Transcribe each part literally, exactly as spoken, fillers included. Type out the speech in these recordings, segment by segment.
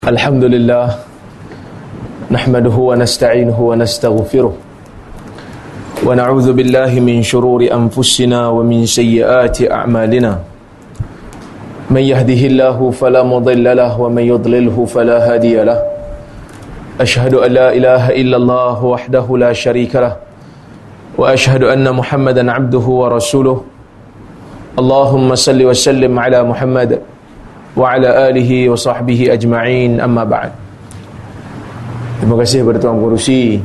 الحمد لله نحمده ونستعينه ونستغفره ونعوذ بالله من شرور أنفسنا ومن سيئات أعمالنا من يهده الله فلا مضل له ومن يضلله فلا هادي له أشهد أن لا إله إلا الله وحده لا شريك له وأشهد أن محمدا عبده ورسوله اللهم صل وسلم على محمد wa ala alihi wa sahbihi ajma'in, amma ba'd. Terima kasih kepada Tuan Pengerusi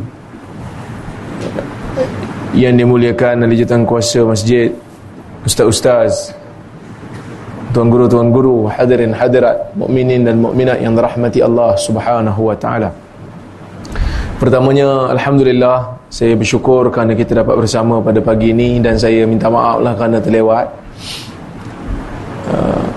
yang dimuliakan oleh jawatan kuasa masjid, ustaz-ustaz, tuan guru tuan guru, hadirin hadirat, mukminin dan mukminat yang dirahmati Allah Subhanahu wa taala. Pertamanya, alhamdulillah, saya bersyukur kerana kita dapat bersama pada pagi ini, dan saya minta maaflah kerana terlewat. Uh,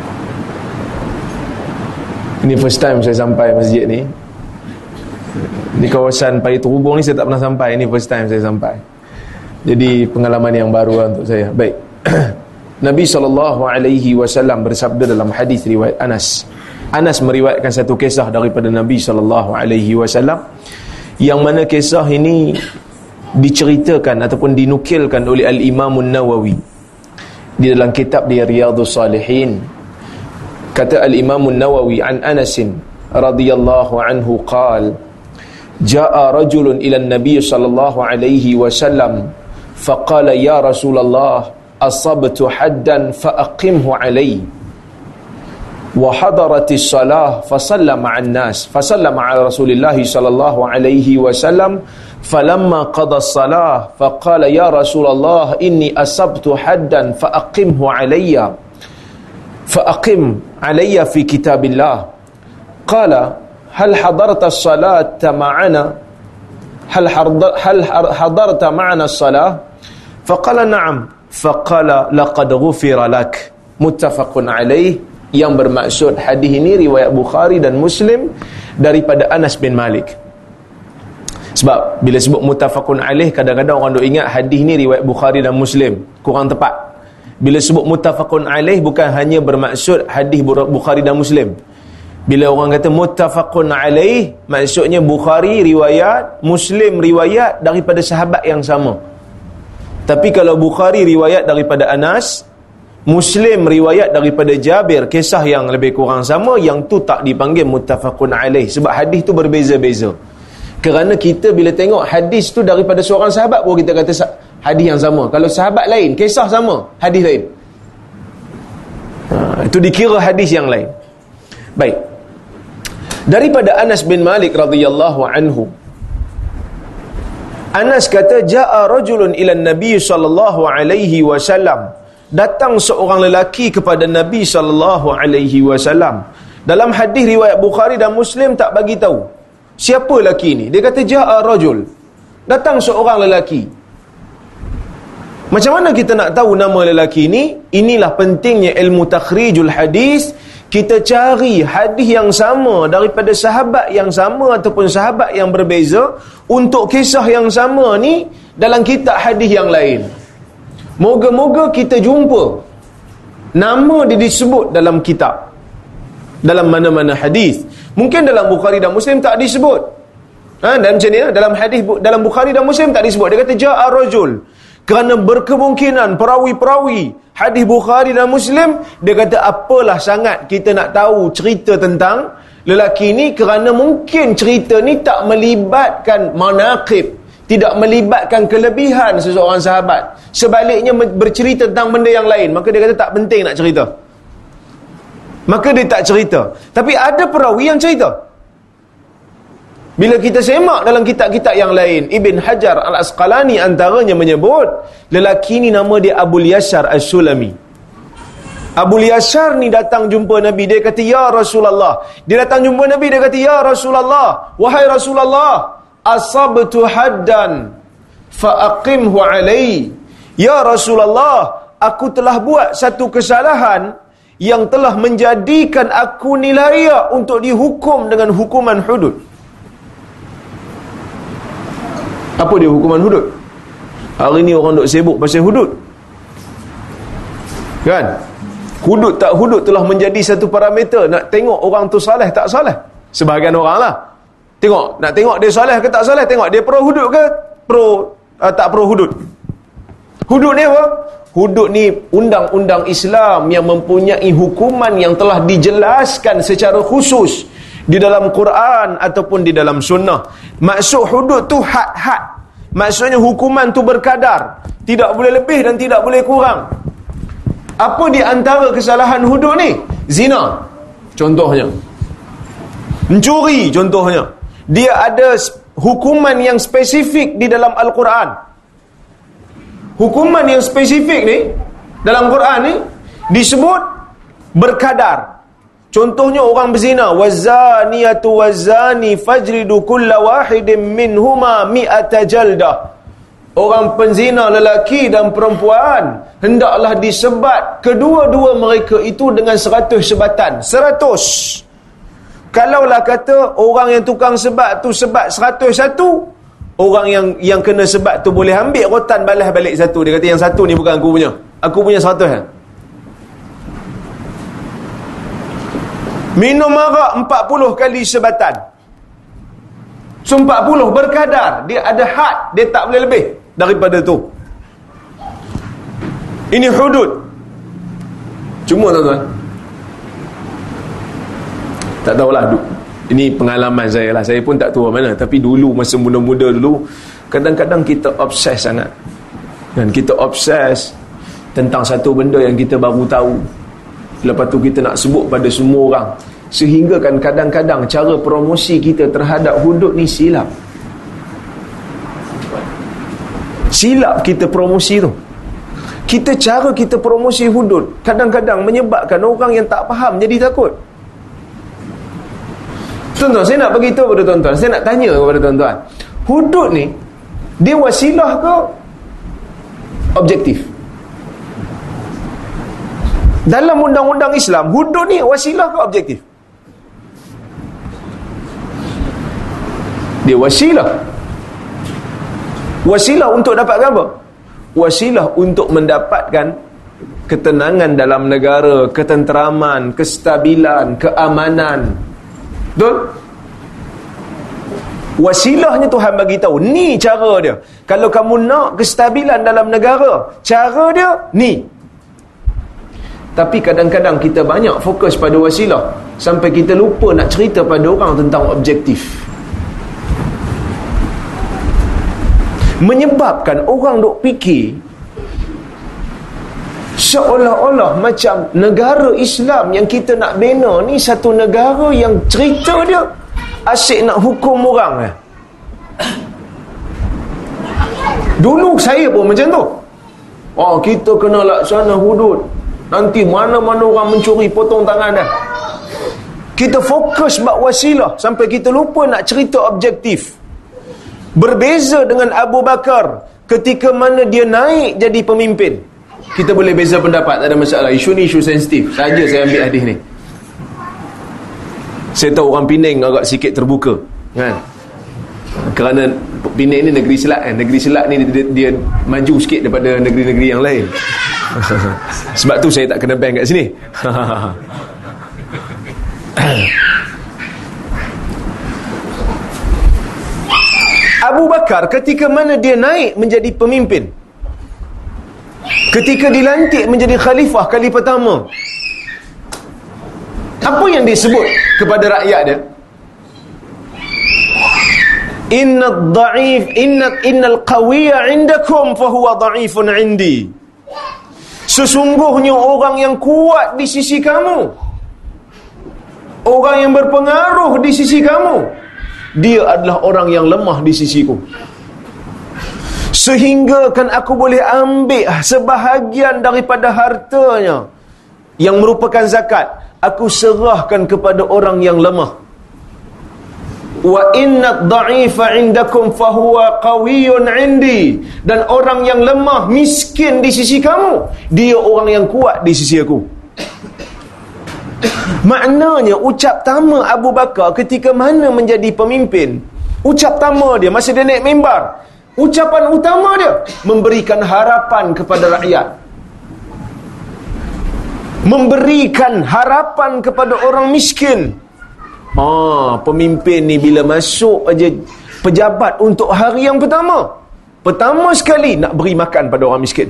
Ini first time saya sampai masjid ni. Di kawasan Pari Terubung ni saya tak pernah sampai. Ini first time saya sampai. Jadi pengalaman yang baru lah untuk saya. Baik. Nabi sallallahu alaihi wasallam bersabda dalam hadis riwayat Anas. Anas meriwayatkan satu kisah daripada Nabi sallallahu alaihi wasallam, yang mana kisah ini diceritakan ataupun dinukilkan oleh Al-Imam An-Nawawi di dalam kitab dia Riyadhus Salihin. Kata Al-Imam An-Nawawi an Anas radhiyallahu anhu qala jaa rajulun ila an-nabiy sallallahu alaihi wasallam faqala ya Rasulullah asabtu haddan faaqimhu alayhi wa hadaratis salah fasallama ma'an nas fasallama ala Rasulillah sallallahu alaihi wasallam falamma qada as-salah faqala ya Rasulullah inni asabtu haddan faaqimhu alayya فأقم علي في كتاب الله قال هل حضرت الصلاة معنا هل هل حضرت معنا الصلاة فقال نعم فقال لقد غفر لك متفق عليه. Yang bermaksud hadis ini riwayat Bukhari dan Muslim daripada Anas bin Malik. Sebab bila sebut muttafaqun alaih, kadang-kadang orang duk ingat hadis ni riwayat Bukhari dan Muslim, kurang tepat. Bila sebut muttafaqun alaih, bukan hanya bermaksud hadis Bukhari dan Muslim. Bila orang kata muttafaqun alaih, maksudnya Bukhari riwayat, Muslim riwayat daripada sahabat yang sama. Tapi kalau Bukhari riwayat daripada Anas, Muslim riwayat daripada Jabir, kisah yang lebih kurang sama, yang tu tak dipanggil muttafaqun alaih. Sebab hadis tu berbeza-beza. Kerana kita bila tengok hadis tu daripada seorang sahabat, baru kita kata hadis yang sama. Kalau sahabat lain, kisah sama, hadis lain. Ha, itu dikira hadis yang lain. Baik. Daripada Anas bin Malik radhiyallahu anhu, Anas kata, jaa rajulun ila Nabi sallallahu alaihi wasallam. Datang seorang lelaki kepada Nabi sallallahu alaihi wasallam. Dalam hadis riwayat Bukhari dan Muslim tak bagi tahu siapa lelaki ni. Dia kata jaa rajul. Datang seorang lelaki. Macam mana kita nak tahu nama lelaki ni? Inilah pentingnya ilmu takhrijul hadis. Kita cari hadis yang sama daripada sahabat yang sama ataupun sahabat yang berbeza untuk kisah yang sama ni dalam kitab hadis yang lain. Moga-moga kita jumpa nama dia disebut dalam kitab, dalam mana-mana hadis. Mungkin dalam Bukhari dan Muslim tak disebut. Ha, dan macam ni, dalam hadis dalam Bukhari dan Muslim tak disebut. Dia kata jaa rajul. Kerana berkemungkinan perawi-perawi hadis Bukhari dan Muslim, dia kata apalah sangat kita nak tahu cerita tentang lelaki ni, kerana mungkin cerita ni tak melibatkan manaqib, tidak melibatkan kelebihan seseorang sahabat. Sebaliknya bercerita tentang benda yang lain. Maka dia kata tak penting nak cerita. Maka dia tak cerita. Tapi ada perawi yang cerita. Bila kita semak dalam kitab-kitab yang lain, Ibn Hajar Al-Asqalani antaranya menyebut lelaki ni nama dia Abul Yasar As-Sulami. Abul Yasar ni datang jumpa Nabi, dia kata ya Rasulullah. Dia datang jumpa Nabi, dia kata ya Rasulullah, wahai Rasulullah, asabtu haddan faaqimhu alai. Ya Rasulullah, aku telah buat satu kesalahan yang telah menjadikan aku ni layak untuk dihukum dengan hukuman hudud. Apa dia hukuman hudud? Hari ni orang duk sibuk pasal hudud, kan? Hudud tak hudud telah menjadi satu parameter nak tengok orang tu saleh tak saleh. Sebahagian orang lah. Tengok, nak tengok dia soleh ke tak soleh, tengok dia pro hudud ke pro uh, tak pro hudud. Hudud ni apa? Hudud ni undang-undang Islam yang mempunyai hukuman yang telah dijelaskan secara khusus di dalam Quran ataupun di dalam sunnah. Maksud hudud tu had-had. Maksudnya hukuman tu berkadar, tidak boleh lebih dan tidak boleh kurang. Apa di antara kesalahan hudud ni? Zina contohnya, mencuri contohnya. Dia ada hukuman yang spesifik di dalam Al-Quran. Hukuman yang spesifik ni dalam Quran ni disebut berkadar. Contohnya orang berzina, wazaniyatu wazani fajridu kulla wahidin minhuma mi'ata jaldah. Orang penzina lelaki dan perempuan hendaklah disebat kedua-dua mereka itu dengan seratus sebatan. Seratus. Kalaulah kata orang yang tukang sebat tu sebat seratus satu, orang yang yang kena sebat tu boleh ambil rotan balas balik satu. Dia kata yang satu ni bukan aku punya, aku punya seratus kan. Minum arak empat puluh kali sebatan. So empat puluh berkadar. Dia ada had, dia tak boleh lebih daripada tu. Ini hudud. Cuma tuan-tuan, tak tahulah, ini pengalaman saya lah. Saya pun tak tahu mana. Tapi dulu, masa muda-muda dulu, kadang-kadang kita obses sangat. Dan kita obses tentang satu benda yang kita baru tahu. Lepas tu kita nak sebut pada semua orang. Sehingga kan kadang-kadang cara promosi kita terhadap hudud ni silap. Silap kita promosi tu. Kita cara kita promosi hudud kadang-kadang menyebabkan orang yang tak faham jadi takut. Tuan-tuan, saya nak beritahu kepada tuan-tuan, saya nak tanya kepada tuan-tuan, hudud ni dia wasilah ke objektif? Dalam undang-undang Islam, hudud ni wasilah ke objektif? Dia wasilah. Wasilah untuk dapatkan apa? Wasilah untuk mendapatkan ketenangan dalam negara, ketenteraman, kestabilan, keamanan. Betul? Wasilahnya Tuhan bagi tahu, ni cara dia. Kalau kamu nak kestabilan dalam negara, cara dia ni. Tapi kadang-kadang kita banyak fokus pada wasilah sampai kita lupa nak cerita pada orang tentang objektif. Menyebabkan orang duk fikir seolah-olah macam negara Islam yang kita nak bina ni satu negara yang cerita dia asyik nak hukum orang. Dulu saya pun macam tu. Oh, kita kena laksana hudud. Nanti mana-mana orang mencuri, potong tangan dah. Kita fokus buat wasilah sampai kita lupa nak cerita objektif. Berbeza dengan Abu Bakar ketika mana dia naik jadi pemimpin. Kita boleh beza pendapat, tak ada masalah. Isu ni isu sensitif. Saja saya ambil hadis ni. Saya tahu orang Penang agak sikit terbuka, kan? Kerana Penang ni negeri selat kan. Negeri selat ni dia, dia maju sikit daripada negeri-negeri yang lain. Sebab tu saya tak kena ban kat sini. Abu Bakar ketika mana dia naik menjadi pemimpin, ketika dilantik menjadi khalifah kali pertama, apa yang disebut kepada rakyat dia? Innad dha'if innad innal qawiyya 'indakum fa huwa dha'ifun 'indi. Sesungguhnya orang yang kuat di sisi kamu, orang yang berpengaruh di sisi kamu, dia adalah orang yang lemah di sisiku. Sehingga kan aku boleh ambil sebahagian daripada hartanya yang merupakan zakat, aku serahkan kepada orang yang lemah. Wa innad dha'ifa 'indakum fa huwa qawiyyun 'indi. Dan orang yang lemah, miskin di sisi kamu, dia orang yang kuat di sisi aku. Maknanya ucap tama Abu Bakar ketika mana menjadi pemimpin, ucap tama dia masa dia naik mimbar, ucapan utama dia memberikan harapan kepada rakyat, memberikan harapan kepada orang miskin, Ah, pemimpin ni bila masuk aja pejabat untuk hari yang pertama, pertama sekali nak beri makan pada orang miskin.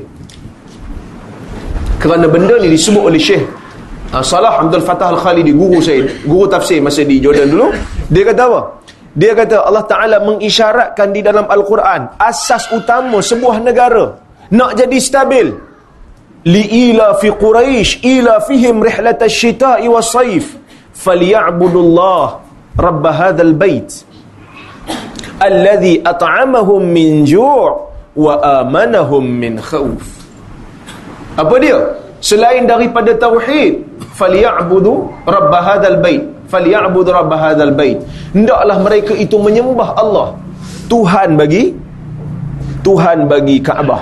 Kerana benda ni disebut oleh Syekh uh, Salah Abdul Fattah Al-Khalidi, guru saya, guru tafsir masa di Jordan dulu. Dia kata apa? Dia kata Allah Ta'ala mengisyaratkan di dalam Al-Quran asas utama sebuah negara nak jadi stabil. Li'ila fi Quraisy ila fihim rihlata syita'i wa saif falya'budullah rabb hadzal bait alladhi at'amahum min ju' wa amanahum min khauf. Apa dia? Selain daripada tauhid, falya'budu rabb hadzal bait, falya'budu rabb hadzal bait, hendaklah mereka itu menyembah Allah, Tuhan bagi Tuhan bagi Kaabah.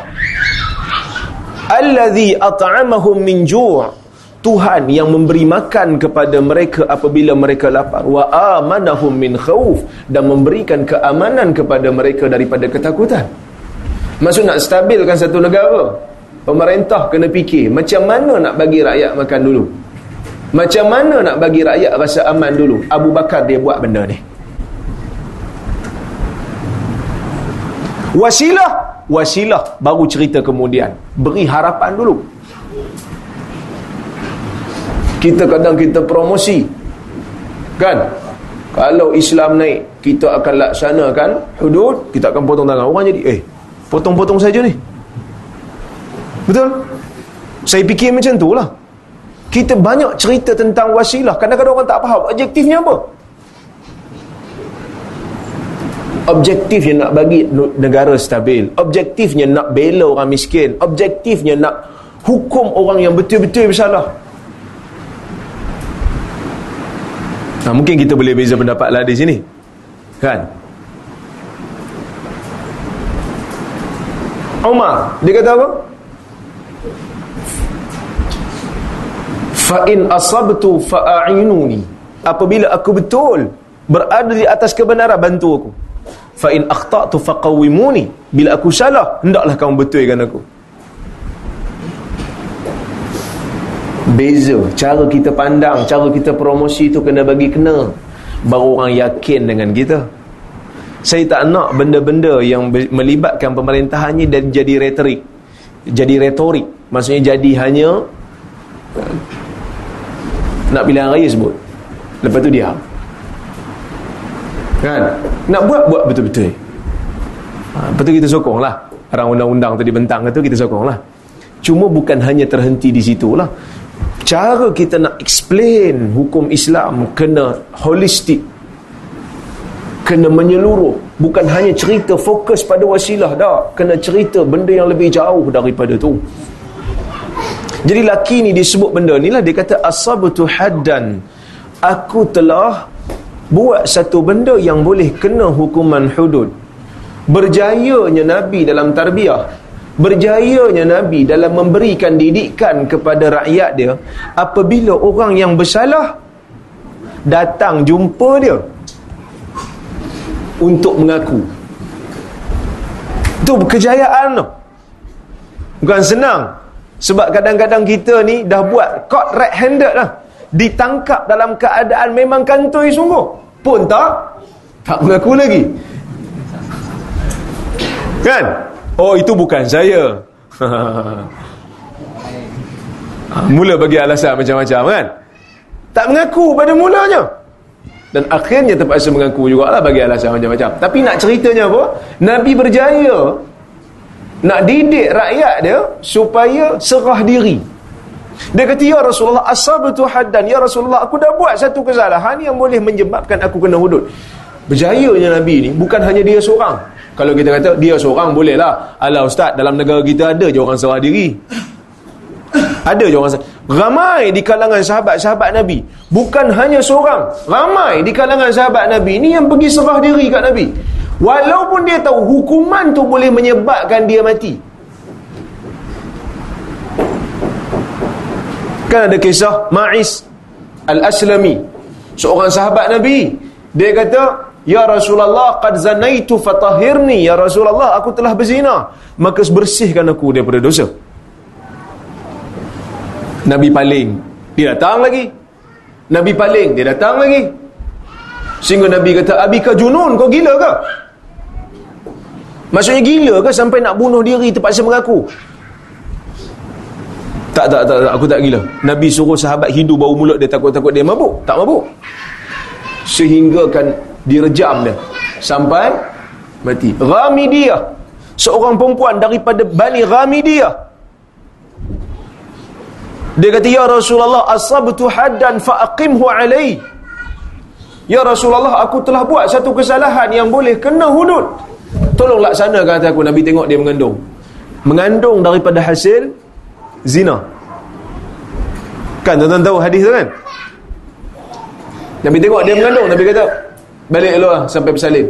Alladhi at'amahum min ju', Tuhan yang memberi makan kepada mereka apabila mereka lapar, wa amanahum min khauf, dan memberikan keamanan kepada mereka daripada ketakutan. Maksud nak stabilkan satu negara, pemerintah kena fikir macam mana nak bagi rakyat makan dulu, macam mana nak bagi rakyat rasa aman dulu. Abu Bakar dia buat benda ni. Wasilah Wasilah baru cerita kemudian. Beri harapan dulu. Kita kadang kita promosi, kan? Kalau Islam naik, kita akan laksanakan hudud, kita akan potong tangan. Orang jadi, eh, potong-potong saja ni. Betul? Saya fikir macam tu lah. Kita banyak cerita tentang wasilah. Kadang-kadang orang tak faham objektifnya apa. Objektifnya nak bagi negara stabil, objektifnya nak bela orang miskin, objektifnya nak hukum orang yang betul-betul bersalah. Nah, mungkin kita boleh beza pendapat lah di sini, kan? Umar dia kata apa? Fa in asabtu fa'inuni, apabila aku betul berada di atas kebenaran, bantu aku. Fa in akhta'tu faqawwimuni, bila aku salah hendaklah kamu betulkan aku. Beza cara kita pandang, cara kita promosi tu kena bagi kena, baru orang yakin dengan kita. Saya tak nak benda-benda yang melibatkan pemerintahan ni dan jadi retorik, jadi retorik, maksudnya jadi hanya nak pilihan raya sebut, lepas tu diam, kan? Nak buat, buat betul-betul. Ha, lepas tu kita sokong lah. Orang undang-undang tu dibentang tu, kita sokong lah. Cuma bukan hanya terhenti di situ lah. Cara kita nak explain hukum Islam kena holistik, kena menyeluruh. Bukan hanya cerita fokus pada wasilah dah, kena cerita benda yang lebih jauh daripada tu. Jadi laki ni disebut benda ni lah. Dia kata asabtu haddan, aku telah buat satu benda yang boleh kena hukuman hudud. Berjayanya Nabi dalam tarbiyah, berjayanya Nabi dalam memberikan didikan kepada rakyat dia, apabila orang yang bersalah datang jumpa dia untuk mengaku. Itu kejayaan tu. Bukan senang. Sebab kadang-kadang kita ni dah buat caught red handed lah, ditangkap dalam keadaan memang kantoi sungguh, pun tak tak mengaku lagi, kan? Oh, itu bukan saya. Mula bagi alasan macam-macam, kan? Tak mengaku pada mulanya, dan akhirnya terpaksa mengaku jugalah bagi alasan macam-macam. Tapi nak ceritanya apa? Nabi berjaya nak didik rakyat dia supaya serah diri. Dia kata, ya Rasulullah, asabtu haddan, ya Rasulullah, aku dah buat satu kesalahan yang boleh menyebabkan aku kena hudud. Berjayanya Nabi ni bukan hanya dia seorang. Kalau kita kata dia seorang, boleh lah. Alah ustaz, dalam negara kita ada je orang serah diri. Ada je orang serah. Ramai di kalangan sahabat-sahabat Nabi, bukan hanya seorang, ramai di kalangan sahabat Nabi ni yang pergi serah diri kat Nabi, walaupun dia tahu hukuman tu boleh menyebabkan dia mati. Kan ada kisah Ma'is Al-Aslami, seorang sahabat Nabi. Dia kata, ya Rasulullah, qad zanaitu fatahhirni, ya Rasulullah, aku telah berzina, maka bersihkan aku daripada dosa. Nabi paling, dia datang lagi. Nabi paling, dia datang lagi. Sehingga Nabi kata, abika junun, kau gila ke? Maksudnya gila ke sampai nak bunuh diri terpaksa mengaku? Tak, tak, tak, tak, aku tak gila. Nabi suruh sahabat hidu bau mulut dia, takut-takut dia mabuk. Tak mabuk. Sehingga kan direjam dia sampai mati. Ghamidiyah, seorang perempuan daripada Bani Ghamidiyah, dia kata, ya Rasulullah, asabtu haddan fa'aqimhu alai. Ya Rasulullah, aku telah buat satu kesalahan yang boleh kena hudud, tolong laksanakan atas aku. Nabi tengok dia mengandung. Mengandung daripada hasil zina. Kan tuan-tuan tahu hadis tu kan? Nabi tengok dia mengandung, Nabi kata, balik dulu lah sampai bersalin.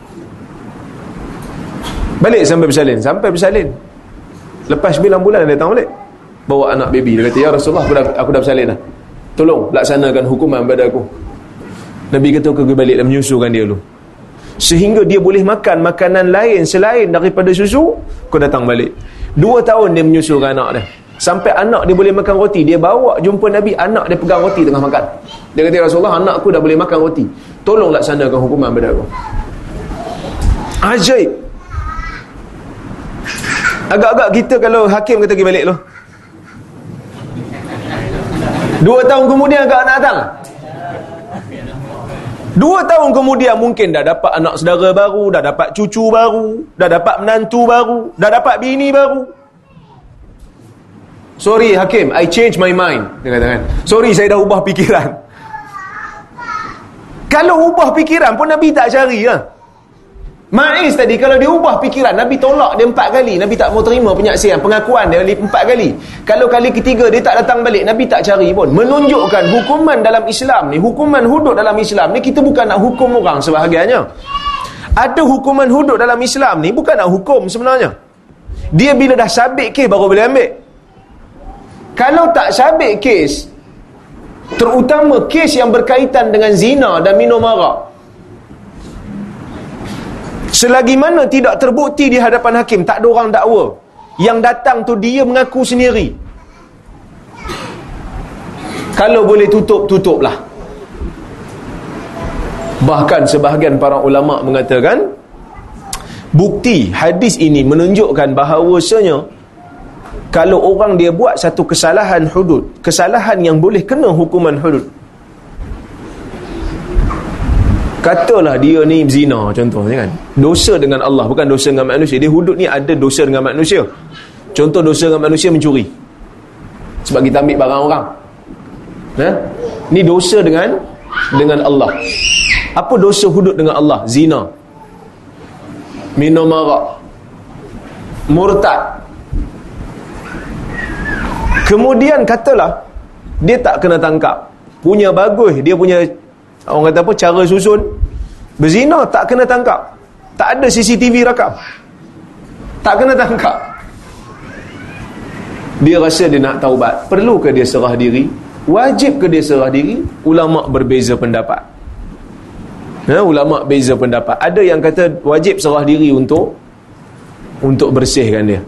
Balik sampai bersalin. Sampai bersalin. Lepas sembilan bulan dia datang balik, bawa anak baby. Dia kata, ya Rasulullah, aku dah, aku dah bersalin dah, tolong laksanakan hukuman pada aku. Nabi kata, aku pergi balik dan menyusukan dia dulu, sehingga dia boleh makan makanan lain selain daripada susu. Kau datang balik. Dua tahun dia menyusukan anak dia, sampai anak dia boleh makan roti. Dia bawa jumpa Nabi, anak dia pegang roti tengah makan. Dia kata, ya Rasulullah, anak aku dah boleh makan roti, tolong laksanakan hukuman pada aku. Ajaib. Agak-agak kita kalau hakim kata pergi balik tu, dua tahun kemudian agak nak datang. Dua tahun kemudian mungkin dah dapat anak saudara baru, dah dapat cucu baru, dah dapat menantu baru, dah dapat bini baru. Sorry hakim, I change my mind, dia kata kan. Sorry, saya dah ubah fikiran. Kalau ubah fikiran pun Nabi tak cari lah. Ma'iz tadi, kalau dia ubah fikiran, Nabi tolak dia empat kali. Nabi tak mau terima penyaksian, pengakuan dia empat kali. Kalau kali ketiga dia tak datang balik, Nabi tak cari pun. Menunjukkan hukuman dalam Islam ni, hukuman hudud dalam Islam ni, kita bukan nak hukum orang sebahagiannya. Ada hukuman hudud dalam Islam ni bukan nak hukum sebenarnya. Dia bila dah sabit kes baru boleh ambil. Kalau tak sabit kes, terutama kes yang berkaitan dengan zina dan minum arak, selagi mana tidak terbukti di hadapan hakim, tak ada orang dakwa, yang datang tu dia mengaku sendiri, kalau boleh tutup, tutuplah. Bahkan sebahagian para ulama mengatakan, bukti hadis ini menunjukkan bahawasanya kalau orang dia buat satu kesalahan hudud, kesalahan yang boleh kena hukuman hudud, katalah dia ni zina contohnya kan, dosa dengan Allah, bukan dosa dengan manusia. Dia hudud ni ada dosa dengan manusia. Contoh dosa dengan manusia, mencuri sebab kita ambil barang orang, ha? Ni dosa dengan dengan Allah. Apa dosa hudud dengan Allah? Zina, minum arak, murtad. Kemudian katalah dia tak kena tangkap, punya bagus, dia punya, orang kata apa, cara susun berzina, tak kena tangkap, tak ada C C T V rakam, tak kena tangkap. Dia rasa dia nak taubat, perlukah dia serah diri? Wajib ke dia serah diri? Ulama berbeza pendapat. Ha, ulama beza pendapat. Ada yang kata wajib serah diri untuk untuk bersihkan dia.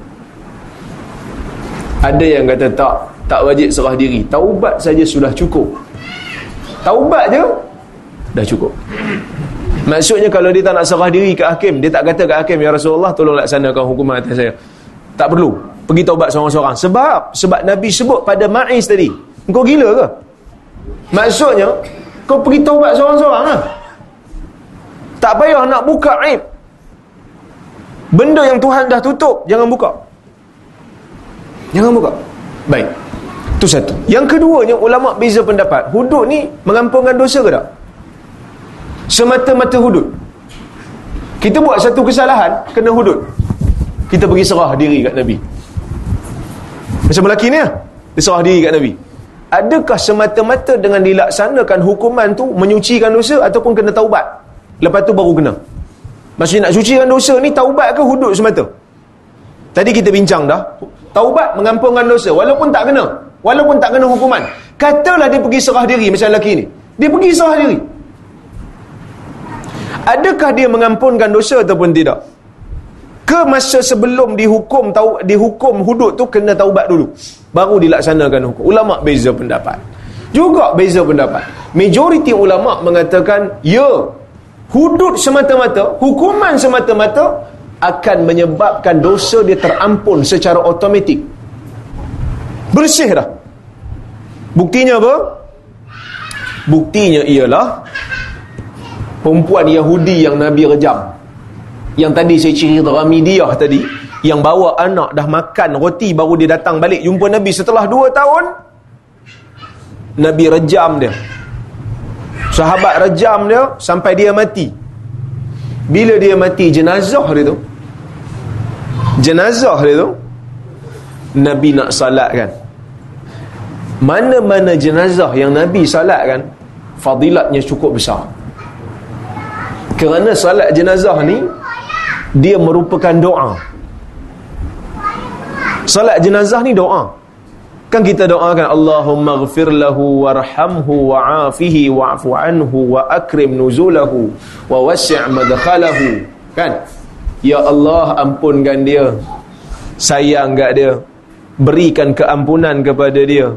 Ada yang kata tak, tak wajib serah diri, taubat saja sudah cukup. Taubat je dah cukup. Maksudnya kalau dia tak nak serah diri ke hakim, dia tak kata ke hakim, ya Rasulullah tolong laksanakan hukuman atas saya, tak perlu pergi taubat seorang-seorang. Sebab sebab Nabi sebut pada Ma'iz tadi, kau gila ke? Maksudnya kau pergi taubat seorang-seorang lah. Tak payah nak buka aib. Benda yang Tuhan dah tutup, jangan buka. Jangan buka. Baik, itu satu. Yang keduanya, ulama beza pendapat, hudud ni mengampunkan dosa ke tak? Semata-mata hudud. Kita buat satu kesalahan, kena hudud, kita pergi serah diri kat Nabi. Macam lelaki ni lah, dia serah diri kat Nabi. Adakah semata-mata dengan dilaksanakan hukuman tu menyucikan dosa, ataupun kena taubat lepas tu baru kena? Maksudnya nak sucikan dosa ni, taubat ke hudud semata? Tadi kita bincang dah, taubat mengampunkan dosa walaupun tak kena, walaupun tak kena hukuman. Katalah dia pergi serah diri, macam lelaki ni, dia pergi serah diri, adakah dia mengampunkan dosa ataupun tidak? Ke masa sebelum dihukum tau, dihukum hudud tu kena taubat dulu baru dilaksanakan hukum? Ulama beza pendapat. Juga beza pendapat. Majoriti ulama mengatakan, ya, hudud semata-mata, hukuman semata-mata akan menyebabkan dosa dia terampun secara automatik. Bersih dah. Buktinya apa? Buktinya ialah perempuan Yahudi yang Nabi rejam, yang tadi saya cerita Ramidiyah tadi, yang bawa anak dah makan roti baru dia datang balik jumpa Nabi setelah dua tahun. Nabi rejam dia, sahabat rejam dia sampai dia mati. Bila dia mati, jenazah dia tu jenazah dia tu Nabi nak salatkan. Mana-mana jenazah yang Nabi salatkan, fadilatnya cukup besar. Kerana salat jenazah ni, dia merupakan doa. Salat jenazah ni doa. Kan kita doakan, Allahumma ghafir lahu warhamhu wa'afihi wa'fu anhu wa akrim nuzulahu wa wasi' madkhalahu. Kan? Ya Allah, ampunkan dia, sayang kat dia, berikan keampunan kepada dia.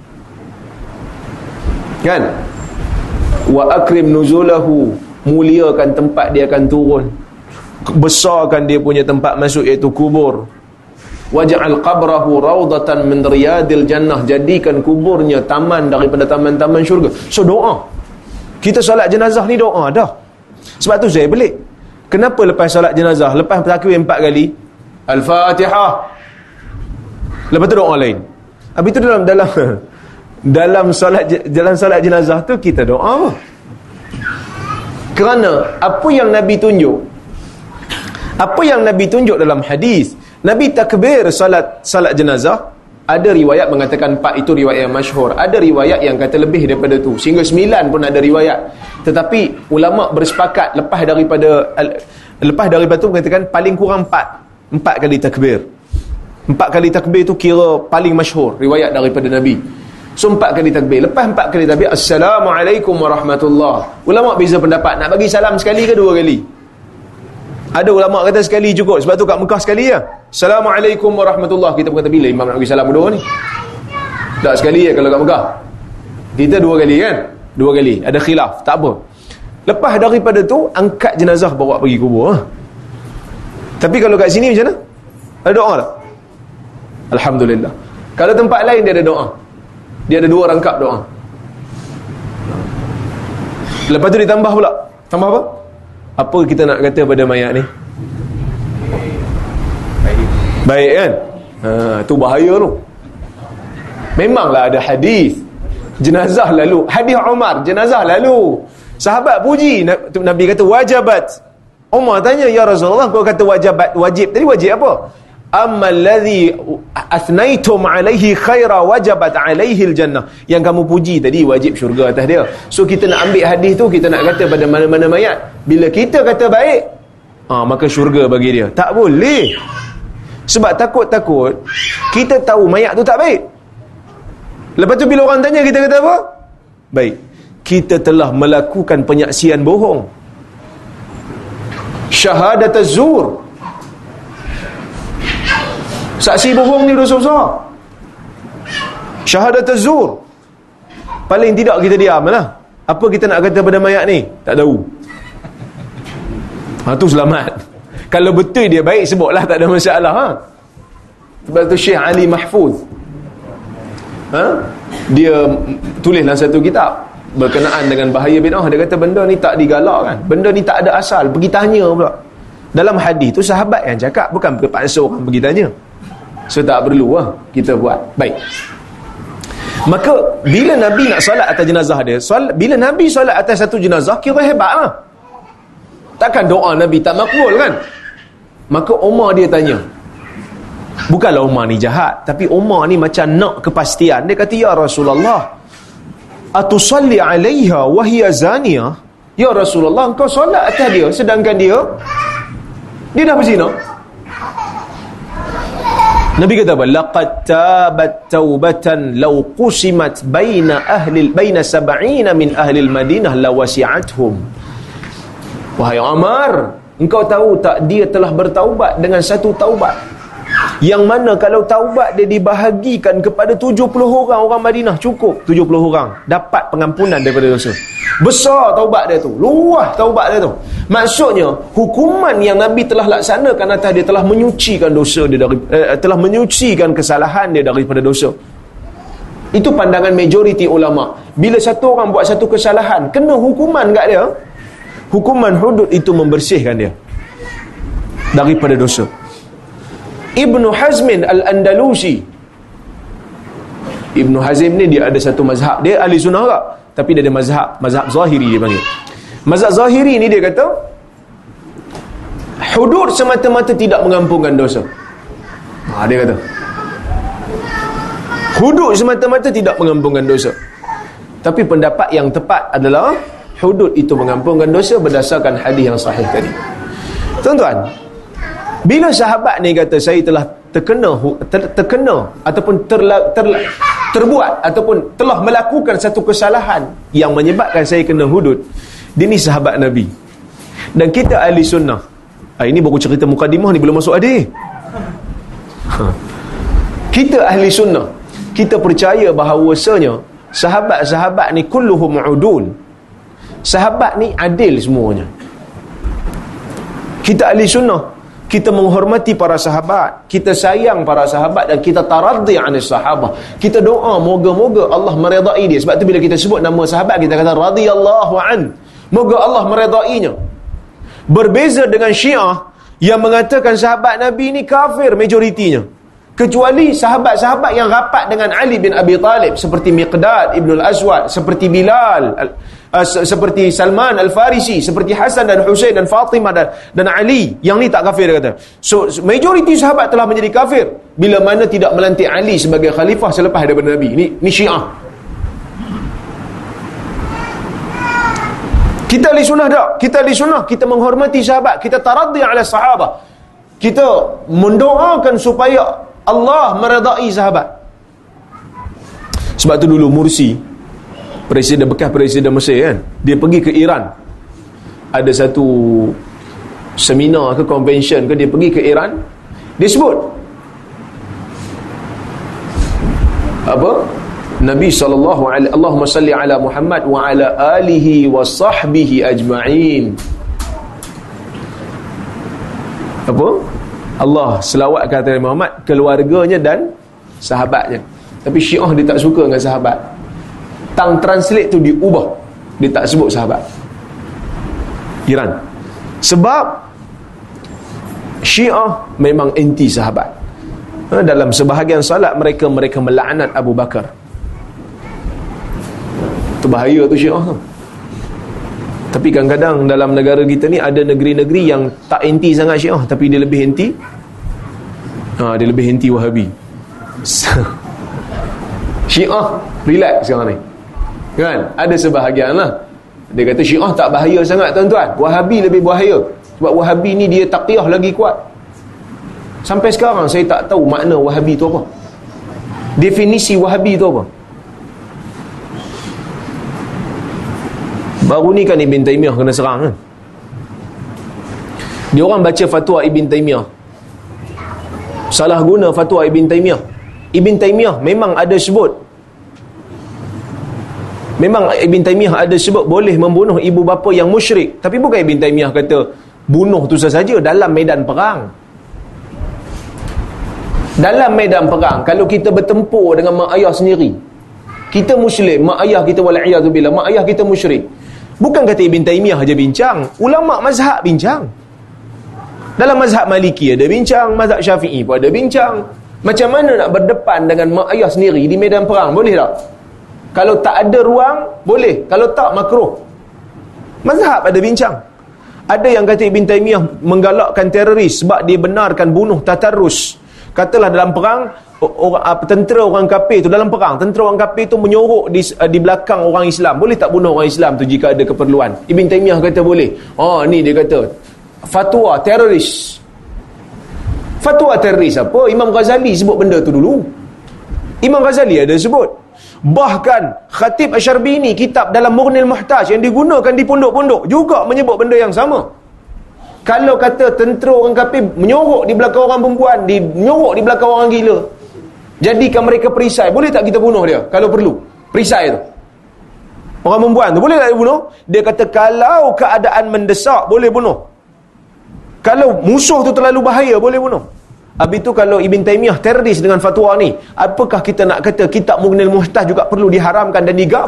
Kan? Wa akrim nuzulahu, muliakan tempat dia akan turun, besarkan dia punya tempat masuk, iaitu kubur. Waj'al qabrahu raudatan min riyadil jannah, jadikan kuburnya taman daripada taman-taman syurga. So doa. Kita solat jenazah ni doa dah. Sebab tu saya pelik, kenapa lepas solat jenazah, lepas takbir empat kali, Al-Fatihah, lepas tu doa lain. Habis tu dalam dalam dalam solat dalam solat jenazah tu kita doa apa? Kerana apa yang Nabi tunjuk, apa yang Nabi tunjuk dalam hadis, Nabi takbir salat salat jenazah. Ada riwayat mengatakan empat, itu riwayat yang masyhur. Ada riwayat yang kata lebih daripada tu, sehingga sembilan pun ada riwayat. Tetapi ulama bersepakat lepas daripada lepas daripada tu mengatakan paling kurang empat empat kali takbir. Empat kali takbir tu kira paling masyhur riwayat daripada Nabi. So empat kali takbir. Lepas empat kali takbir, Assalamualaikum warahmatullahi. Ulama beza pendapat, nak bagi salam sekali ke dua kali? Ada ulama kata sekali cukup. Sebab tu kat Mekah sekali ya, Assalamualaikum warahmatullahi. Kita pun kata, bila imam nak bagi salam kedua ni? Tak sekali ya kalau kat Mekah. Kita dua kali kan? Dua kali. Ada khilaf, tak apa. Lepas daripada tu, angkat jenazah bawa pergi kubur. Ha? Tapi kalau kat sini macam mana? Ada doa tak? Alhamdulillah. Kalau tempat lain dia ada doa. Dia ada dua rangkap doa. Lepas tu ditambah pula. Tambah apa? Apa kita nak kata pada mayat ni? Baik, baik kan? Ha, tu bahaya tu. Memanglah ada hadis jenazah lalu, hadis Umar, jenazah lalu, sahabat puji, Nabi kata wajabat. Umar tanya, ya Rasulullah, kau kata wajabat, wajib tadi, wajib apa? Amma alladhi athnaitum alaihi khaira wajabat alaihi aljannah. Yang kamu puji tadi wajib syurga atas dia. So kita nak ambil hadis tu, kita nak kata pada mana-mana mayat, bila kita kata baik, ah, maka syurga bagi dia. Tak boleh. Sebab takut-takut kita tahu mayat tu tak baik, lepas tu bila orang tanya kita kata apa? Baik. Kita telah melakukan penyaksian bohong, syahadat az-zur. Saksi bohong ni dosa besar. Syahadat az-zur. Paling tidak kita diam lah. Apa kita nak kata pada mayat ni? Tak tahu. Ha, tu selamat. Kalau betul dia baik, sebutlah, tak ada masalah. Ha? Sebab tu Syekh Ali Mahfuz, ha? dia tulis dalam satu kitab berkenaan dengan bahaya bid'ah. Dia kata benda ni tak digalakkan, benda ni tak ada asal, pergi tanya pula. Dalam hadis tu sahabat yang cakap, bukan terpaksa orang pergi tanya. So tak perlu lah kita buat. Baik. Maka bila Nabi nak solat atas jenazah dia, solat, bila Nabi solat atas satu jenazah, kira hebat lah. Takkan doa Nabi tak makbul kan? Maka Umar dia tanya, bukanlah Umar ni jahat, tapi Umar ni macam nak kepastian. Dia kata, ya Rasulullah, atusalli alaiha wa hiya zaniyah? Ya Rasulullah, engkau solat atas dia sedangkan dia dia dah berzina. Nabi kata apa? Laqad tabat taubatan law qusimat baina ahli baina sab'ina min ahli al-Madinah lawasi'athum. Wahai Umar, engkau tahu tak, dia telah bertaubat dengan satu taubat yang mana kalau taubat dia dibahagikan kepada tujuh puluh orang orang Madinah, cukup tujuh puluh orang dapat pengampunan daripada dosa. Besar taubat dia tu, luah taubat dia tu. Maksudnya hukuman yang Nabi telah laksanakan atas dia telah menyucikan dosa dia dari eh, telah menyucikan kesalahan dia daripada dosa. Itu pandangan majoriti ulama. Bila satu orang buat satu kesalahan, kena hukuman kat dia, hukuman hudud itu membersihkan dia daripada dosa. Ibnu Hazmin Al-Andalusi, Ibnu Hazm ni dia ada satu mazhab, dia ahli sunnah tak, tapi dia ada mazhab, mazhab Zahiri dia panggil. Mazhab Zahiri ni dia kata hudud semata-mata tidak mengampunkan dosa. Ha, dia kata hudud semata-mata tidak mengampunkan dosa. Tapi pendapat yang tepat adalah hudud itu mengampunkan dosa berdasarkan hadis yang sahih tadi. Tuan-tuan, bila sahabat ni kata saya telah terkena ter, terkena ataupun terla, ter, terbuat ataupun telah melakukan satu kesalahan yang menyebabkan saya kena hudud, dia ni sahabat Nabi. Dan kita ahli sunnah. Ah, ini baru cerita mukadimah ni, belum masuk hadis. Ha. Kita ahli sunnah, kita percaya bahawasanya sahabat-sahabat ni kulluhum udul. Sahabat ni adil semuanya. Kita ahli sunnah, kita menghormati para sahabat, kita sayang para sahabat dan kita taraddi anis sahabah. Kita doa moga-moga Allah meredai dia. Sebab tu bila kita sebut nama sahabat, kita kata radhiyallahu an, moga Allah meredainya. Berbeza dengan Syiah yang mengatakan sahabat Nabi ni kafir majoritinya, kecuali sahabat-sahabat yang rapat dengan Ali bin Abi Talib, seperti Miqdad Ibn al-Aswad, seperti Bilal, uh, seperti Salman al-Farisi, seperti Hasan dan Husain dan Fatimah dan, dan Ali. Yang ni tak kafir, dia kata. So majoriti sahabat telah menjadi kafir bila mana tidak melantik Ali sebagai khalifah selepas daripada Nabi. Ni, ni Syiah. Kita ahli sunnah tak? Kita ahli sunnah, kita menghormati sahabat, kita taraddi ala sahabah, kita mendoakan supaya Allah meredai sahabat. Sebab tu dulu Mursi, presiden bekas presiden Mesir kan, dia pergi ke Iran, ada satu seminar ke convention ke, dia pergi ke Iran, dia sebut apa? Nabi sallallahu alaihi Allahumma salli ala Muhammad wa ala alihi wa sahbihi ajma'in. Apa? Allah selawat kata Muhammad, keluarganya dan sahabatnya. Tapi Syiah dia tak suka dengan sahabat. Tang translate tu diubah, dia tak sebut sahabat. Iran. Sebab Syiah memang anti sahabat. Dalam sebahagian salat mereka mereka melaknat Abu Bakar. Tu bahaya tu Syiah tu. Tapi kadang-kadang dalam negara kita ni ada negeri-negeri yang tak anti sangat Syiah, tapi dia lebih anti ha, dia lebih anti Wahabi. Syiah relax sekarang ni kan, ada sebahagian lah dia kata Syiah tak bahaya sangat tuan-tuan, Wahabi lebih bahaya. Sebab Wahabi ni dia taqiyah lagi kuat. Sampai sekarang saya tak tahu makna Wahabi tu apa, definisi Wahabi tu apa. Baru ni kan Ibn Taymiyah kena serang kan. Dia orang baca fatwa Ibn Taymiyah, salah guna fatwa Ibn Taymiyah. Ibn Taymiyah memang ada sebut, memang Ibn Taymiyah ada sebut boleh membunuh ibu bapa yang musyrik. Tapi bukan Ibn Taymiyah kata bunuh tu sahaja dalam medan perang. Dalam medan perang, kalau kita bertempur dengan mak ayah sendiri, kita Muslim, mak ayah kita wal'iyadzubillah, mak ayah kita musyrik. Bukan kata Ibn Taymiyah aja bincang, ulama mazhab bincang. Dalam mazhab Maliki ada bincang, mazhab Syafi'i pun ada bincang. Macam mana nak berdepan dengan mak ayah sendiri di medan perang, boleh tak? Kalau tak ada ruang, boleh. Kalau tak, makruh. Mazhab ada bincang. Ada yang kata Ibn Taymiyah menggalakkan teroris sebab dia benarkan bunuh tatarus. Katalah dalam perang, orang, tentera orang kafir tu dalam perang, tentera orang kafir tu menyorok di, di belakang orang Islam, boleh tak bunuh orang Islam tu jika ada keperluan? Ibn Taymiyah kata boleh. Oh, ni dia kata fatwa teroris. Fatwa teroris apa? Imam Ghazali sebut benda tu dulu. Imam Ghazali ada sebut. Bahkan Khatib Asyarbini, kitab dalam Mughnil Muhtaj yang digunakan di pondok-pondok juga menyebut benda yang sama. Kalau kata tentera orang kafir menyorok di belakang orang perempuan, di menyorok di belakang orang gila, jadikan mereka perisai, boleh tak kita bunuh dia kalau perlu? Perisai tu, orang perempuan tu, boleh tak dia bunuh? Dia kata kalau keadaan mendesak boleh bunuh, kalau musuh tu terlalu bahaya boleh bunuh. Habis tu kalau Ibn Taymiyah teroris dengan fatwa ni, apakah kita nak kata kitab Mughnil Muhtaj juga perlu diharamkan dan digam?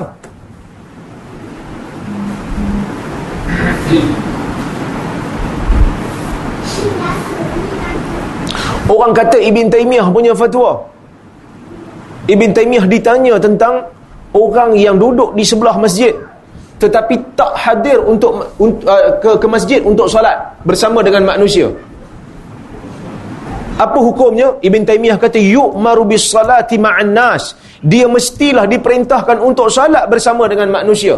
Orang kata Ibn Taymiyah punya fatwa. Ibn Taymiyah ditanya tentang orang yang duduk di sebelah masjid tetapi tak hadir untuk, untuk uh, ke, ke masjid untuk solat bersama dengan manusia. Apa hukumnya? Ibn Taymiyah kata yu'maru bis salati ma'an nas. Dia mestilah diperintahkan untuk salat bersama dengan manusia.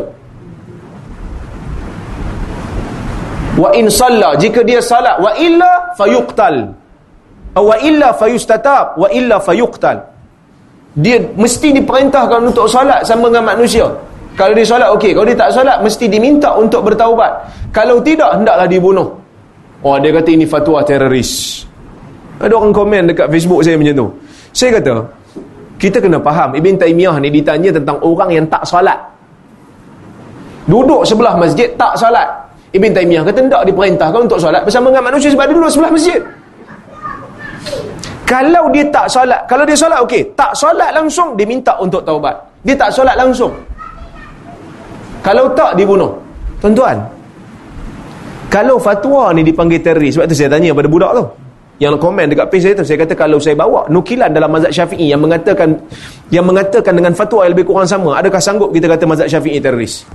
Wa in salla, jika dia salat, wa illa fayuqtal, wa illa fayustatab, wa illa fayuqtal. Dia mesti diperintahkan untuk salat sama dengan manusia. Kalau dia salat okey, kalau dia tak salat mesti diminta untuk bertaubat. Kalau tidak hendaklah dibunuh. Oh, dia kata ini fatwa teroris. Ada orang komen dekat Facebook saya macam tu. Saya kata kita kena faham, Ibn Taymiyah ni ditanya tentang orang yang tak salat, duduk sebelah masjid tak salat. Ibn Taymiyah kata tak diperintahkan untuk solat bersama dengan manusia sebab dia duduk sebelah masjid. Kalau dia tak solat, kalau dia solat okey, tak solat langsung dia minta untuk taubat. Dia tak solat langsung, kalau tak dibunuh. Tuan-tuan, kalau fatwa ni dipanggil teroris, sebab tu saya tanya pada budak tu yang komen dekat page saya tu, saya kata kalau saya bawa nukilan dalam mazhab Syafi'i yang mengatakan yang mengatakan dengan fatwa yang lebih kurang sama, adakah sanggup kita kata mazhab Syafi'i teroris?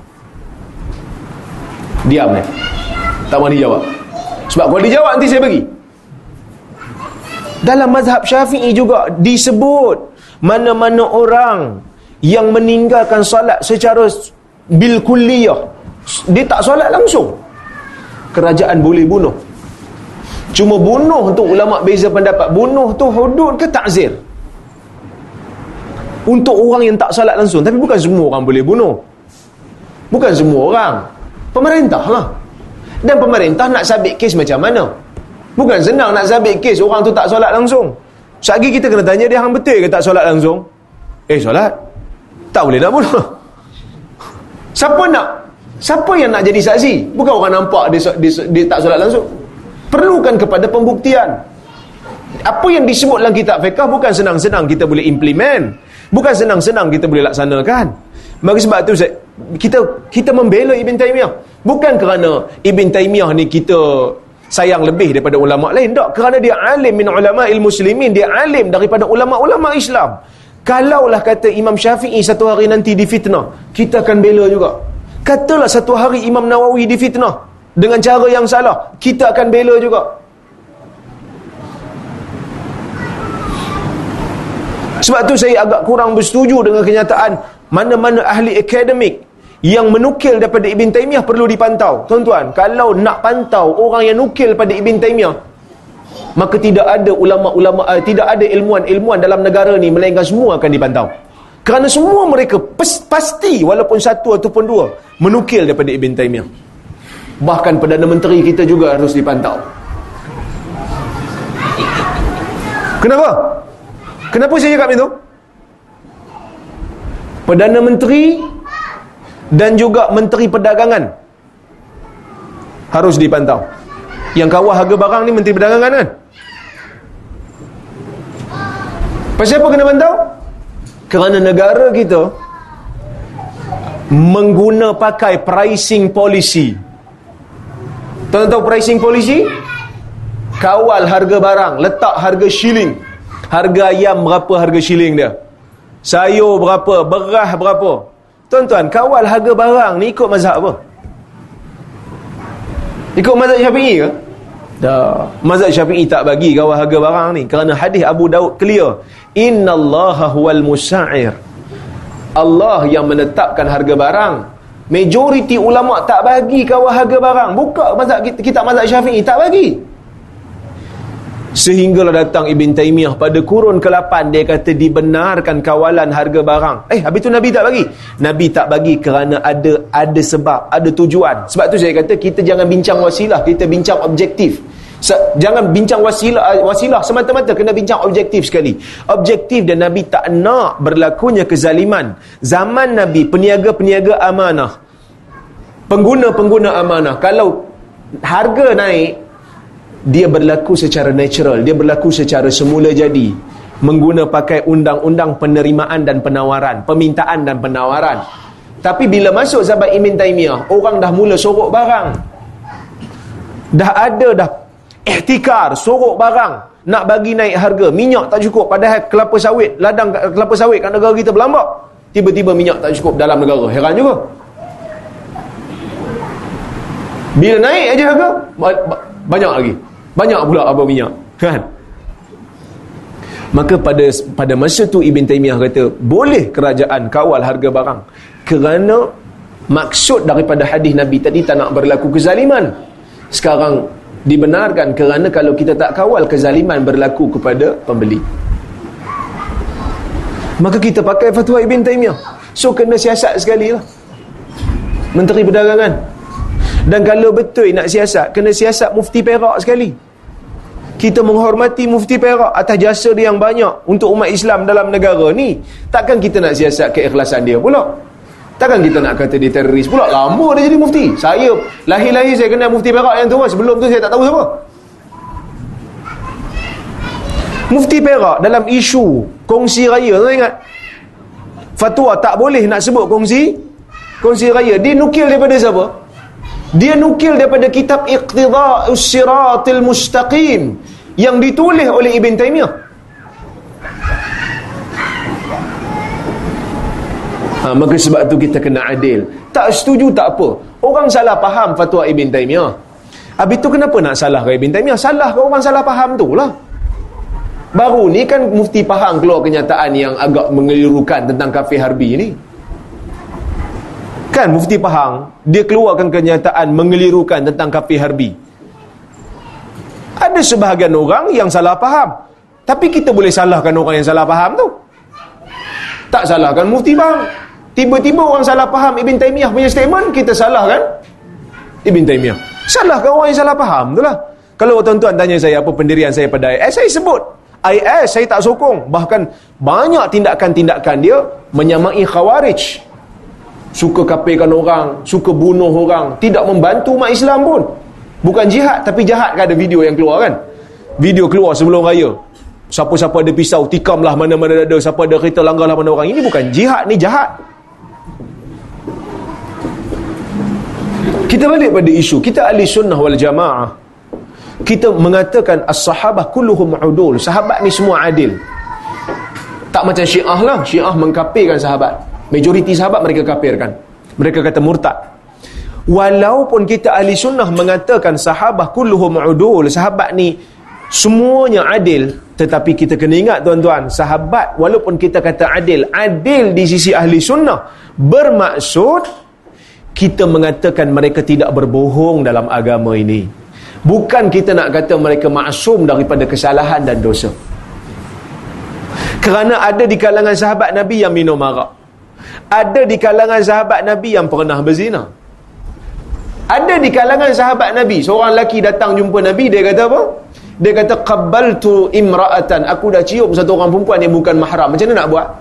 Diam ni, tak mahu dijawab. Sebab kalau dijawab nanti saya bagi. Dalam mazhab Syafi'i juga disebut mana-mana orang yang meninggalkan solat secara bil kulliyah, dia tak solat langsung, kerajaan boleh bunuh. Cuma bunuh tu ulama beza pendapat, bunuh tu hudud ke takzir untuk orang yang tak solat langsung. Tapi bukan semua orang boleh bunuh, bukan semua orang. Pemerintah lah. Dan pemerintah nak sabit kes macam mana? Bukan senang nak sabit kes orang tu tak solat langsung. Sekali kita kena tanya dia, hang betul ke tak solat langsung? Eh, solat? Tak boleh nak bunuh. Siapa nak? Siapa yang nak jadi saksi? Bukan orang nampak dia, dia, dia tak solat langsung. Perlukan kepada pembuktian. Apa yang disebut dalam kitab fiqh bukan senang-senang kita boleh implement, bukan senang-senang kita boleh laksanakan. Maka sebab tu saya, kita kita membela Ibn Taymiyah bukan kerana Ibn Taymiyah ni kita sayang lebih daripada ulama lain, tak, kerana dia alim min ulama'il muslimin, dia alim daripada ulama-ulama Islam. Kalaulah kata Imam Syafi'i satu hari nanti difitnah, kita akan bela juga. Katalah satu hari Imam Nawawi difitnah dengan cara yang salah, kita akan bela juga. Sebab tu saya agak kurang bersetuju dengan kenyataan mana-mana ahli akademik yang menukil daripada Ibn Taymiyah perlu dipantau. Tuan-tuan, kalau nak pantau orang yang nukil pada Ibn Taymiyah, maka tidak ada ulama-ulama, uh, tidak ada ilmuwan-ilmuwan dalam negara ni, melainkan semua akan dipantau. Kerana semua mereka pes, pasti walaupun satu ataupun dua menukil daripada Ibn Taymiyah. Bahkan Perdana Menteri kita juga harus dipantau. Kenapa? Kenapa saya cakap itu? Perdana Menteri dan juga Menteri Perdagangan harus dipantau. Yang kawal harga barang ni Menteri Perdagangan kan? Pasal apa kena pantau? Kerana negara kita mengguna pakai pricing policy. Tuan tahu pricing policy? Kawal harga barang, letak harga shilling. Harga ayam berapa harga shilling dia? Sayur berapa? Beras berapa? Tuan-tuan, kawal harga barang ni ikut mazhab apa? Ikut mazhab Syafi'i ke? Tak. Mazhab Syafi'i tak bagi kawal harga barang ni, kerana hadis Abu Daud clear. Innallaha huwal musa'ir. Allah yang menetapkan harga barang. Majoriti ulama tak bagi kawal harga barang. Buka mazhab kita, kitab mazhab Syafi'i tak bagi. Sehinggalah datang Ibn Taymiyah pada kurun ke lapan, dia kata dibenarkan kawalan harga barang. Eh, habis tu Nabi tak bagi. Nabi tak bagi kerana ada ada sebab, ada tujuan. Sebab tu saya kata kita jangan bincang wasilah, kita bincang objektif. Jangan bincang wasilah wasilah semata-mata, kena bincang objektif sekali. Objektif, dan Nabi tak nak berlakunya kezaliman. Zaman Nabi, peniaga-peniaga amanah, pengguna-pengguna amanah, kalau harga naik, dia berlaku secara natural, dia berlaku secara semula jadi, mengguna pakai undang-undang penerimaan dan penawaran, permintaan dan penawaran. Tapi bila masuk zaman Ibn Taymiyah, orang dah mula sorok barang, dah ada dah ihtikar, sorok barang, nak bagi naik harga. Minyak tak cukup, padahal kelapa sawit, ladang kelapa sawit kat negara kita berlambak, tiba-tiba minyak tak cukup dalam negara. Heran juga. Bila naik aja harga, banyak lagi, banyak pula apa minyak, kan? Maka pada pada masa tu Ibn Taymiyah kata boleh kerajaan kawal harga barang, kerana maksud daripada hadis Nabi tadi tak nak berlaku kezaliman. Sekarang dibenarkan kerana kalau kita tak kawal, kezaliman berlaku kepada pembeli. Maka kita pakai fatwa Ibn Taymiyah. So kena siasat sekali lah Menteri Perdagangan. Dan kalau betul nak siasat, kena siasat Mufti Perak sekali. Kita menghormati Mufti Perak atas jasa dia yang banyak untuk umat Islam dalam negara ni. Takkan kita nak siasat keikhlasan dia pula. Takkan kita nak kata dia teroris pula. Lama dia jadi mufti. Saya lahir-lahir saya kenal Mufti Perak yang tu. Sebelum tu saya tak tahu siapa. Mufti Perak dalam isu kongsi raya, tuan ingat? Fatwa tak boleh nak sebut kongsi kongsi raya. Dia nukil daripada siapa? Dia nukil daripada kitab Iqtida'us Siratil Mustaqim yang ditulis oleh Ibn Taymiyah. Ha, maka sebab tu kita kena adil. Tak setuju tak apa. Orang salah faham fatwa Ibn Taymiyah. Habis tu kenapa nak salahkan Ibn Taymiyah? Salah ke orang salah faham tu lah. Baru ni kan Mufti Pahang keluar kenyataan yang agak mengelirukan tentang kafir harbi ni. Kan Mufti Pahang, dia keluarkan kenyataan mengelirukan tentang kafir harbi. Ada sebahagian orang yang salah faham, tapi kita boleh salahkan orang yang salah faham tu. Tak salahkan Mufti Pahang. Tiba-tiba orang salah faham Ibn Taymiyah punya statement, kita salahkan Ibn Taymiyah. Salahkan orang yang salah faham tu lah. Kalau tuan-tuan tanya saya apa pendirian saya pada I S, saya sebut I S saya tak sokong. Bahkan banyak tindakan-tindakan dia menyamai Khawarij. Suka kapirkan orang, suka bunuh orang, tidak membantu umat Islam pun. Bukan jihad, tapi jahat. Kan ada video yang keluar kan, video keluar sebelum raya, siapa-siapa ada pisau tikamlah mana-mana dada, siapa ada kereta langgarlah mana orang. Ini bukan jihad, ni jahat. Kita balik pada isu, kita ahli sunnah wal jamaah. Kita mengatakan as-sahabah kulluhum udul, sahabat ni semua adil. Tak macam Syiah lah. Syiah mengkafirkan sahabat. Majoriti sahabat mereka kafirkan. Mereka kata murtad. Walaupun kita ahli sunnah mengatakan sahabah kulluhum udul, sahabat ni semuanya adil, tetapi kita kena ingat tuan-tuan, sahabat walaupun kita kata adil, adil di sisi ahli sunnah bermaksud kita mengatakan mereka tidak berbohong dalam agama ini. Bukan kita nak kata mereka maksum daripada kesalahan dan dosa. Kerana ada di kalangan sahabat Nabi yang minum arak. Ada di kalangan sahabat Nabi yang pernah berzina. Ada di kalangan sahabat Nabi, seorang lelaki datang jumpa Nabi, dia kata apa? Dia kata qabbaltu imra'atan, aku dah cium satu orang perempuan yang bukan mahram. Macam mana nak buat?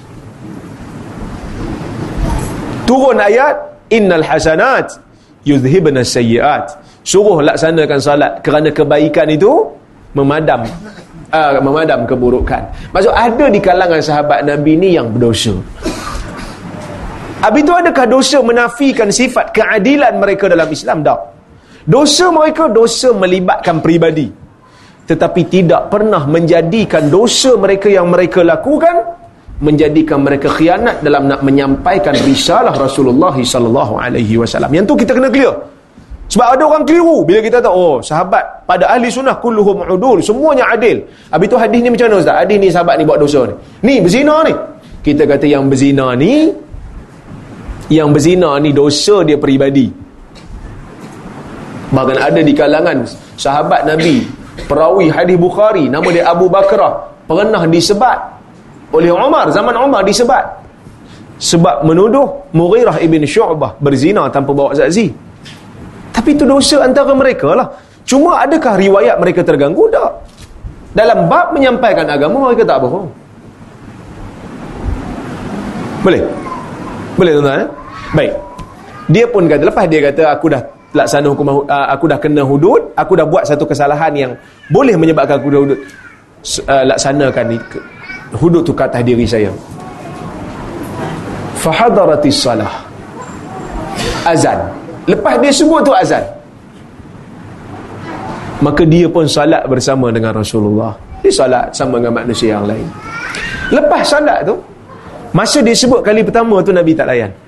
Turun ayat innal hasanat yuzhibna sayyiat. Suruh laksanakan salat kerana kebaikan itu memadam uh, memadam keburukan. Maksud ada di kalangan sahabat Nabi ni yang berdosa. Habis itu adakah dosa menafikan sifat keadilan mereka dalam Islam? Tak. Dosa mereka dosa melibatkan peribadi, tetapi tidak pernah menjadikan dosa mereka yang mereka lakukan menjadikan mereka khianat dalam nak menyampaikan risalah Rasulullah sallallahu alaihi wasallam. Yang tu kita kena clear. Sebab ada orang keliru bila kita tahu, oh sahabat pada ahli sunnah kulluhum udul, semuanya adil. Habis tu hadis ni macam mana Ustaz? Hadis ni sahabat ni buat dosa ni. Ni berzina ni. Kita kata yang berzina ni Yang berzina ni dosa dia peribadi. Bahkan ada di kalangan sahabat Nabi perawi hadis Bukhari, nama dia Abu Bakrah, pernah disebat oleh Umar, zaman Umar disebat sebab menuduh Mughirah ibn Syu'bah berzina tanpa bawa saksi. Tapi itu dosa antara mereka lah. Cuma adakah riwayat mereka terganggu? Tak. Dalam bab menyampaikan agama, mereka tak bohong. Boleh? Boleh tuan-tuan? Eh? Baik. Dia pun kata, lepas dia kata aku dah laksana hukum, uh, aku dah kena hudud, aku dah buat satu kesalahan yang boleh menyebabkan aku dah hudud, uh, laksanakan hudud tu ke atas diri saya. Fahadaratis salah, azan. Lepas dia sebut tu azan, maka dia pun salat bersama dengan Rasulullah. Dia salat sama dengan manusia yang lain. Lepas salat tu, masa dia sebut kali pertama tu, Nabi tak layan.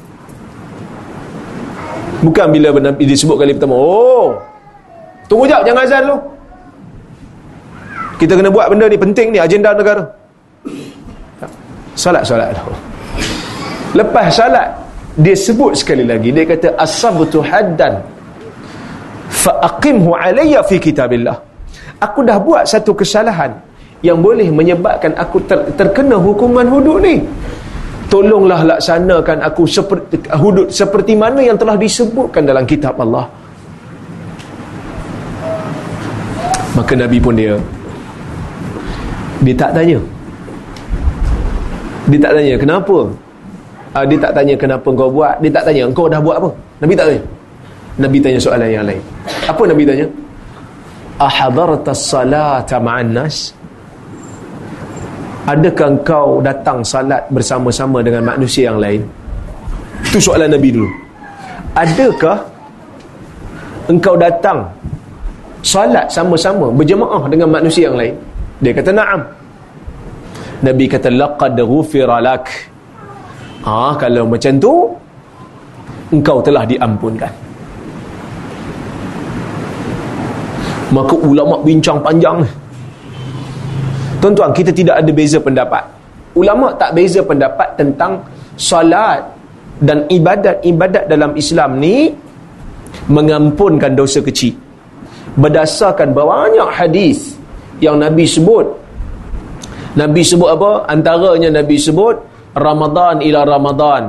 Bukan bila Nabi disebut kali pertama, oh, tunggu jap, jangan azan dulu, kita kena buat benda ni, penting ni, agenda negara. Salat-salat dulu. Lepas salat, dia sebut sekali lagi, dia kata asabtu haddan fa aqimhu alayya fi kitabillah. Aku dah buat satu kesalahan yang boleh menyebabkan aku ter, terkena hukuman hudud ni. Tolonglah laksanakan aku seperti hudud seperti mana yang telah disebutkan dalam kitab Allah. Maka Nabi pun dia dia tak tanya. Dia tak tanya kenapa. Uh, dia tak tanya kenapa kau buat. Dia tak tanya engkau dah buat apa. Nabi tak tanya. Nabi tanya soalan yang lain. Apa Nabi tanya? Ahadarta salata ma'an nas? Adakah engkau datang salat bersama-sama dengan manusia yang lain? Itu soalan Nabi dulu. Adakah engkau datang salat sama-sama berjemaah dengan manusia yang lain? Dia kata na'am. Nabi kata laqad ghufira lak. Ah, kalau macam tu engkau telah diampunkan. Maka ulama bincang panjang. Tuan-tuan, kita tidak ada beza pendapat. Ulama tak beza pendapat tentang solat dan ibadat-ibadat dalam Islam ni mengampunkan dosa kecil. Berdasarkan banyak hadis yang Nabi sebut. Nabi sebut apa? Antaranya Nabi sebut Ramadan ila Ramadan.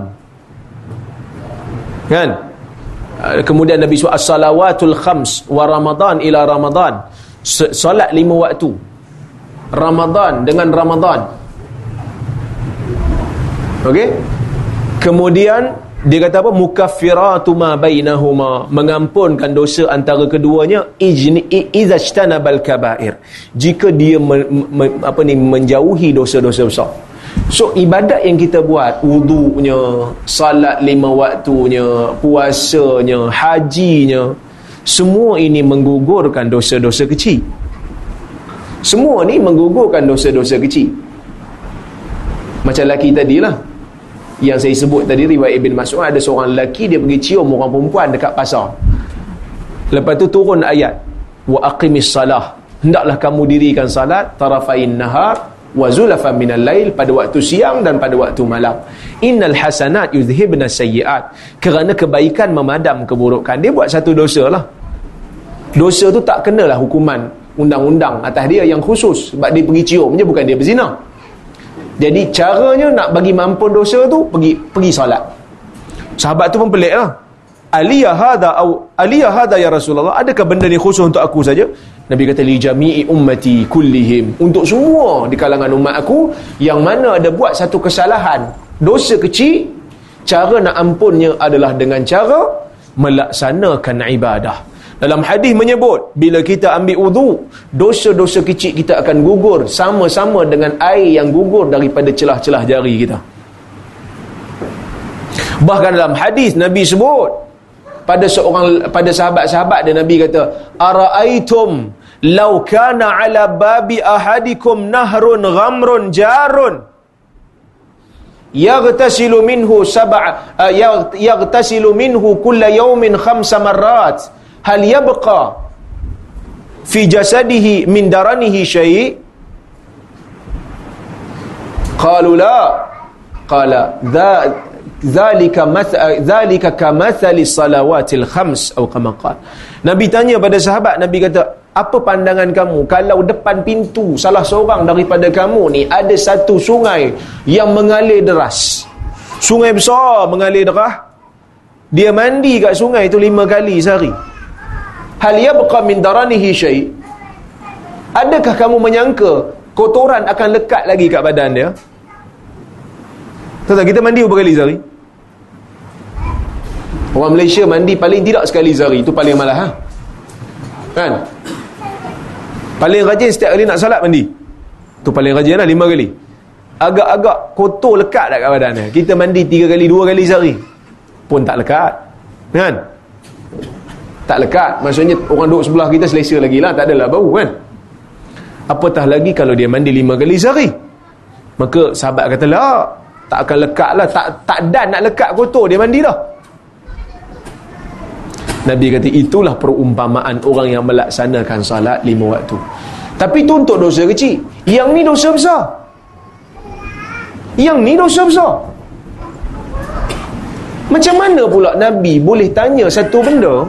Kan? Kemudian Nabi sebut as-salawatul khams wa Ramadan ila Ramadan. Solat lima waktu. Ramadan dengan Ramadan. Okey? Kemudian dia kata apa? Mukaffiratu ma bainahuma, mengampunkan dosa antara keduanya, ijni izajtanabal kaba'ir, jika dia me, me, apa ni menjauhi dosa-dosa besar. So ibadat yang kita buat, wudunya, salat lima waktunya, puasanya, hajinya, semua ini menggugurkan dosa-dosa kecil. Semua ni menggugurkan dosa-dosa kecil. Macam lelaki tadilah yang saya sebut tadi, riwayat Ibn Mas'ud, ada seorang lelaki dia pergi cium orang perempuan dekat pasar. Lepas tu turun ayat wa aqimis salah, hendaklah kamu dirikan salat tarafain nahar wa zulafan minal lail, pada waktu siang dan pada waktu malam. Innal hasanat yuzhibna sayyiat, kerana kebaikan memadam keburukan. Dia buat satu dosa lah. Dosa tu tak kenalah hukuman undang-undang atas dia yang khusus, sebab dia pergi cium je, bukan dia berzina. Jadi caranya nak bagi mampun dosa tu, pergi pergi solat. Sahabat tu pun pelik lah. Aliyah hadha au aliyah hadha ya Rasulullah, adakah benda ni khusus untuk aku saja? Nabi kata li jami'i ummati kullihim, untuk semua di kalangan umat aku yang mana ada buat satu kesalahan, dosa kecil, cara nak ampunnya adalah dengan cara melaksanakan ibadah. Dalam hadis menyebut, bila kita ambil wudu, dosa-dosa kecil kita akan gugur sama-sama dengan air yang gugur daripada celah-celah jari kita. Bahkan dalam hadis Nabi sebut pada seorang pada sahabat-sahabat dia, Nabi kata, ara'aitum law kana ala babi ahadikum nahrun ghamrun jarun yaghtasilu minhu sab'a yaghtasilu minhu kulla yawmin khamsa marrat hal yabqa fi jasadihi min daranihi syai'? Qalu la. Qala dzalika dzalika kamathali salawatil khams atau kama qala. Nabi tanya pada sahabat, Nabi kata, apa pandangan kamu kalau depan pintu salah seorang daripada kamu ni ada satu sungai yang mengalir deras, sungai besar mengalir deras, dia mandi kat sungai tu lima kali sehari, hal yabqa min daranihi syai', adakah kamu menyangka kotoran akan lekat lagi kat badan dia? Tahu tak, kita mandi berapa kali sehari? Orang Malaysia mandi paling tidak sekali sehari, itu paling malas, ha? Kan? Paling rajin setiap kali nak salat mandi, tu paling rajin lah, lima kali. Agak-agak kotor lekat tak kat badan dia. Kita mandi tiga kali, dua kali sehari pun tak lekat, kan? Tak lekat, maksudnya orang duduk sebelah kita selesa lagi lah, tak adalah bau, kan? Apatah lagi kalau dia mandi lima kali sehari. Maka sahabat kata, lah, tak akan lekat lah, tak, tak dan nak lekat kotor, dia mandi dah. Nabi kata itulah perumpamaan orang yang melaksanakan salat lima waktu. Tapi itu untuk dosa kecil. Yang ni dosa besar. Yang ni dosa besar. Macam mana pula Nabi boleh tanya satu benda,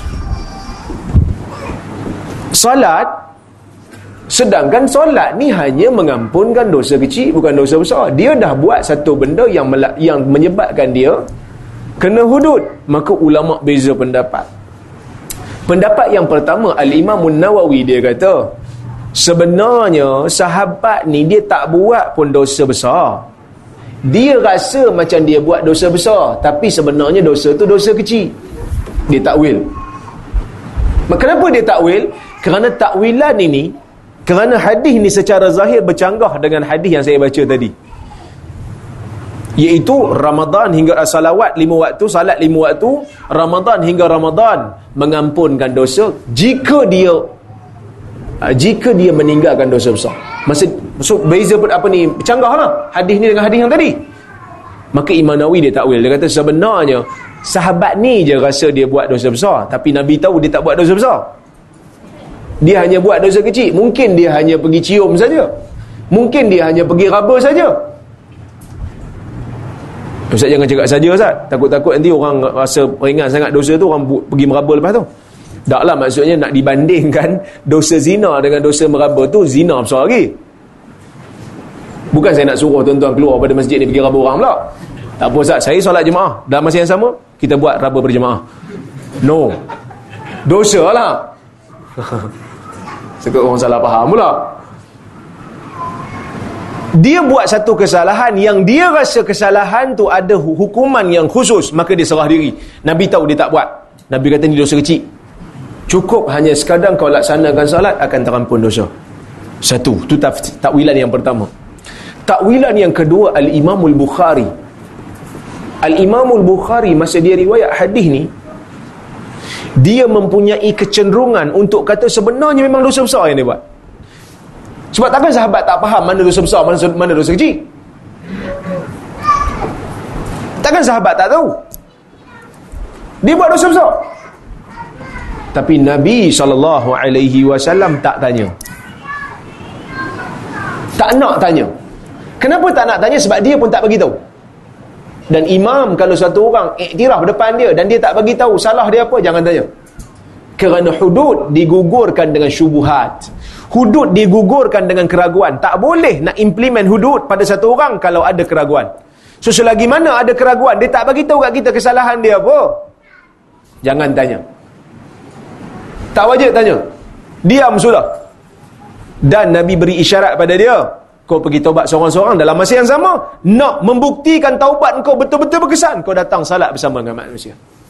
salat, sedangkan solat ni hanya mengampunkan dosa kecil, bukan dosa besar. Dia dah buat satu benda yang melak, yang menyebabkan dia kena hudud. Maka ulama beza pendapat. Pendapat yang pertama, Al-Imam Nawawi, dia kata sebenarnya sahabat ni dia tak buat pun dosa besar. Dia rasa macam dia buat dosa besar, tapi sebenarnya dosa tu dosa kecil. Dia takwil. Kenapa dia takwil? Kerana takwilan ini, kerana hadis ni secara zahir bercanggah dengan hadis yang saya baca tadi, iaitu Ramadan hingga salawat lima waktu, salat lima waktu, Ramadan hingga Ramadan mengampunkan dosa jika dia jika dia meninggalkan dosa besar. Maksud, maksud beza apa ni, bercanggah lah hadis ni dengan hadis yang tadi. Maka Imam Nawawi dia takwil, dia kata sebenarnya sahabat ni je rasa dia buat dosa besar, tapi Nabi tahu dia tak buat dosa besar. Dia hanya buat dosa kecil. Mungkin dia hanya pergi cium saja, mungkin dia hanya pergi raba saja. Ustaz jangan cakap saja, Ustaz, takut-takut nanti orang rasa ringan sangat dosa tu, orang pergi meraba lepas tu. Taklah, maksudnya nak dibandingkan dosa zina dengan dosa meraba tu, zina besar lagi. Bukan saya nak suruh tuan-tuan keluar pada masjid ni pergi raba orang pula. Tak apa Ustaz, saya solat jemaah, dalam masa yang sama kita buat raba berjemaah. No, dosa lah. Sekut orang salah faham pula. Dia buat satu kesalahan yang dia rasa kesalahan tu ada hukuman yang khusus, maka dia serah diri. Nabi tahu dia tak buat. Nabi kata ni dosa kecil, cukup hanya sekadar kau laksanakan salat akan terampun dosa. Satu, tu takwilan yang pertama. Takwilan yang kedua, Al-Imamul Bukhari. Al-Imamul Bukhari masa dia riwayat hadis ni, dia mempunyai kecenderungan untuk kata sebenarnya memang dosa besar yang dia buat. Sebab takkan sahabat tak faham mana dosa besar, mana, mana dosa kecil? Takkan sahabat tak tahu? Dia buat dosa besar. Tapi Nabi sallallahu alaihi wasallam tak tanya. Tak nak tanya. Kenapa tak nak tanya? Sebab dia pun tak bagi tahu. Dan imam kalau satu orang iktiraf depan dia dan dia tak bagi tahu salah dia apa, jangan tanya. Kerana hudud digugurkan dengan syubuhat. Hudud digugurkan dengan keraguan. Tak boleh nak implement hudud pada satu orang kalau ada keraguan. So selagi mana ada keraguan, dia tak bagi tahu kat kita kesalahan dia apa, jangan tanya. Tak wajib tanya. Diam sudah. Dan Nabi beri isyarat pada dia, kau pergi taubat seorang-seorang dalam masa yang sama. Nak membuktikan taubat kau betul-betul berkesan, kau datang salat bersama dengan manusia.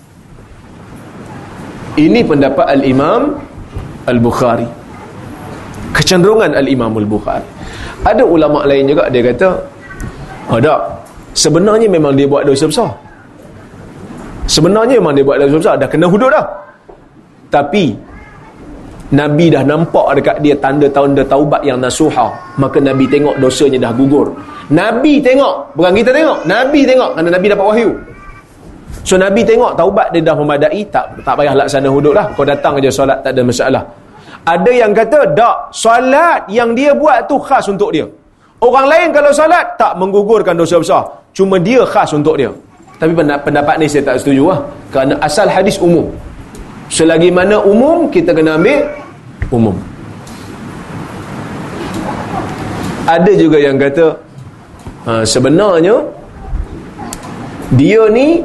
Ini pendapat Al-Imam Al-Bukhari, kecenderungan Al-Imam Al-Bukhari. Ada ulama lain juga, dia kata oh tak, sebenarnya memang dia buat dosa besar. Sebenarnya memang dia buat dosa besar, dah kena hudud dah. Tapi Nabi dah nampak dekat dia tanda-tanda taubat yang nasuha, maka Nabi tengok dosanya dah gugur. Nabi tengok, bukan kita tengok, Nabi tengok, kerana Nabi dapat wahyu. So Nabi tengok taubat dia dah memadai, tak tak payah laksana hudud lah, kau datang aja solat, tak ada masalah. Ada yang kata tak, solat yang dia buat tu khas untuk dia. Orang lain kalau solat tak menggugurkan dosa besar, cuma dia khas untuk dia. Tapi pendapat ni saya tak setuju lah, kerana asal hadis umum. Selagi mana umum, kita kena ambil umum. Ada juga yang kata uh, sebenarnya dia ni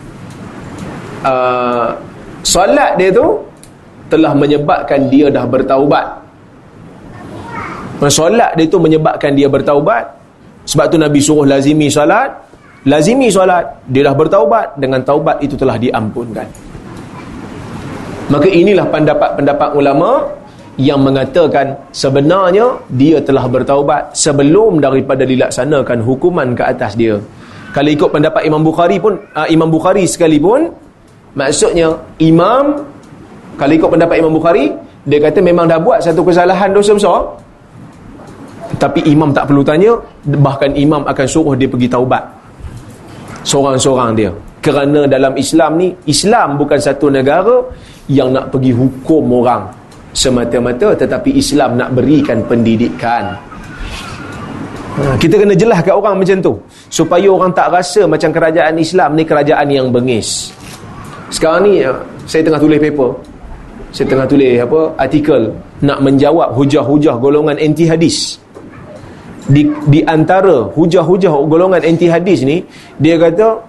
uh, solat dia tu telah menyebabkan dia dah bertaubat. Solat dia tu menyebabkan dia bertaubat. Sebab tu Nabi suruh lazimi solat. Lazimi solat, dia dah bertaubat. Dengan taubat itu telah diampunkan. Maka inilah pendapat-pendapat ulama yang mengatakan sebenarnya dia telah bertaubat sebelum daripada dilaksanakan hukuman ke atas dia. Kalau ikut pendapat Imam Bukhari pun, uh, Imam Bukhari sekalipun, maksudnya imam, kalau ikut pendapat Imam Bukhari, dia kata memang dah buat satu kesalahan dosa besar, tapi imam tak perlu tanya, bahkan imam akan suruh dia pergi taubat seorang-seorang dia. Kerana dalam Islam ni, Islam bukan satu negara yang nak pergi hukum orang semata-mata, tetapi Islam nak berikan pendidikan. Ha, kita kena jelas kat orang macam tu, supaya orang tak rasa macam kerajaan Islam ni kerajaan yang bengis. Sekarang ni saya tengah tulis paper, saya tengah tulis apa artikel nak menjawab hujah-hujah golongan anti hadis. Di, di antara hujah-hujah golongan anti hadis ni, dia kata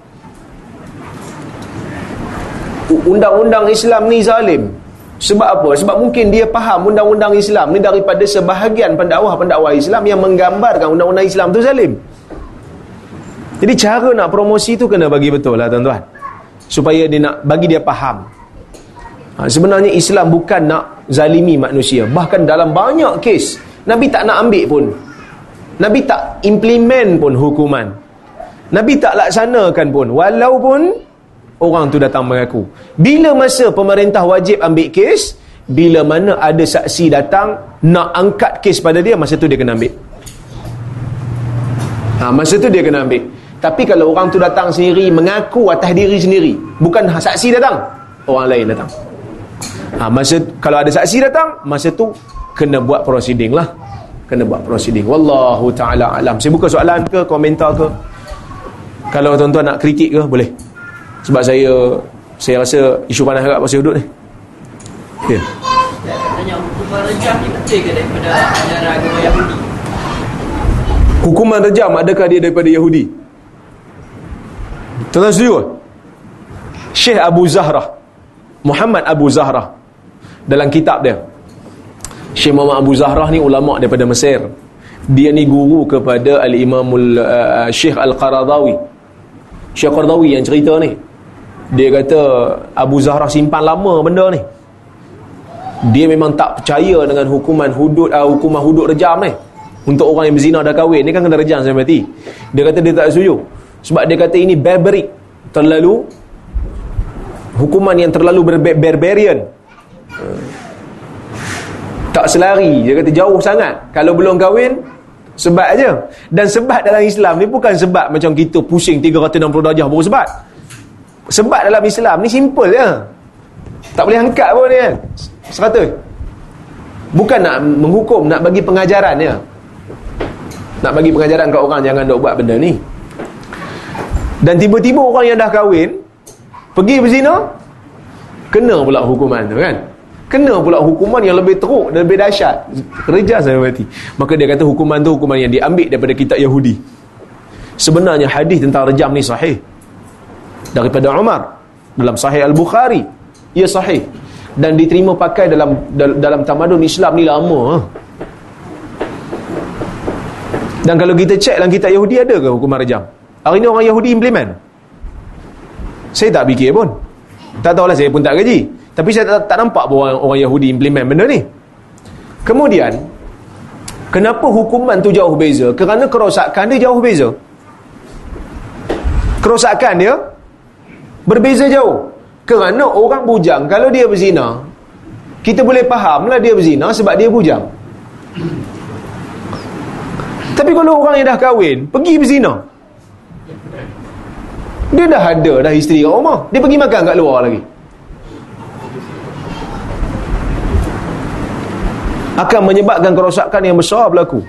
undang-undang Islam ni zalim. Sebab apa? Sebab mungkin dia faham undang-undang Islam ni daripada sebahagian pendakwah-pendakwah Islam yang menggambarkan undang-undang Islam tu zalim. Jadi cara nak promosi tu kena bagi betul lah tuan-tuan, supaya dia nak bagi dia faham. Ha, sebenarnya Islam bukan nak zalimi manusia. Bahkan dalam banyak kes Nabi tak nak ambil pun, Nabi tak implement pun hukuman, Nabi tak laksanakan pun, walaupun orang tu datang mengaku. Bila masa pemerintah wajib ambil kes, bila mana ada saksi datang nak angkat kes pada dia, masa tu dia kena ambil. Ha, masa tu dia kena ambil. Tapi kalau orang tu datang sendiri, mengaku atas diri sendiri, bukan saksi datang, orang lain datang, ha, masa kalau ada saksi datang, masa tu kena buat proceeding lah. Kena buat proceeding. Wallahu ta'ala alam. Saya buka soalan ke, komentar ke. Kalau tuan-tuan nak kritik ke, boleh. Sebab saya saya rasa isu panas agak pasal hudud ni. Ya. Tanya, hukuman rejam ni betul ke daripada ajaran agama Yahudi? Hukuman rejam adakah dia daripada Yahudi? Tuan-tuan setuju? Syekh Abu Zahrah, Muhammad Abu Zahrah, dalam kitab dia, Syekh Muhammad Abu Zahrah ni ulama daripada Mesir. Dia ni guru kepada Al-Imamul uh, Syekh Al-Qaradawi. Syekh Qaradawi yang cerita ni, dia kata Abu Zahrah simpan lama benda ni. Dia memang tak percaya dengan hukuman hudud, uh, hukuman hudud rejam ni. Untuk orang yang berzina dah kahwin ni kan kena rejam sampai mati. Dia kata dia tak setuju. Sebab dia kata ini barbaric, terlalu, hukuman yang terlalu ber- barbarian, uh, tak selari. Dia kata jauh sangat. Kalau belum kahwin, sebat aja. Dan sebat dalam Islam ni bukan sebat macam kita pusing tiga ratus enam puluh darjah baru sebat. Sebat dalam Islam ni simple je. Tak boleh angkat pun dia. Seratus. Bukan nak menghukum, nak bagi pengajaran dia. Nak bagi pengajaran kat orang jangan dok buat benda ni. Dan tiba-tiba orang yang dah kahwin pergi berzina, kena pula hukuman tu kan. Kena pula hukuman yang lebih teruk dan lebih dahsyat, rejam sampai mati. Maka dia kata hukuman tu hukuman yang diambil daripada kitab Yahudi. Sebenarnya hadis tentang rejam ni sahih daripada Umar dalam Sahih Al-Bukhari. Ia sahih dan diterima pakai dalam dalam tamadun Islam ni lama. Dan kalau kita cek dalam kitab Yahudi, ada ke hukuman rejam? Hari ni orang Yahudi implement? Saya tak fikir pun. Tak tahulah, saya pun tak gaji. Tapi saya tak, tak nampak pun orang, orang Yahudi implement benda ni. Kemudian, kenapa hukuman tu jauh beza? Kerana kerosakan dia jauh beza. Kerosakan dia berbeza jauh. Kerana orang bujang, kalau dia berzina, kita boleh fahamlah dia berzina sebab dia bujang. Tapi kalau orang yang dah kahwin pergi berzina, dia dah ada dah isteri kat rumah, dia pergi makan kat luar lagi, akan menyebabkan kerosakan yang besar berlaku.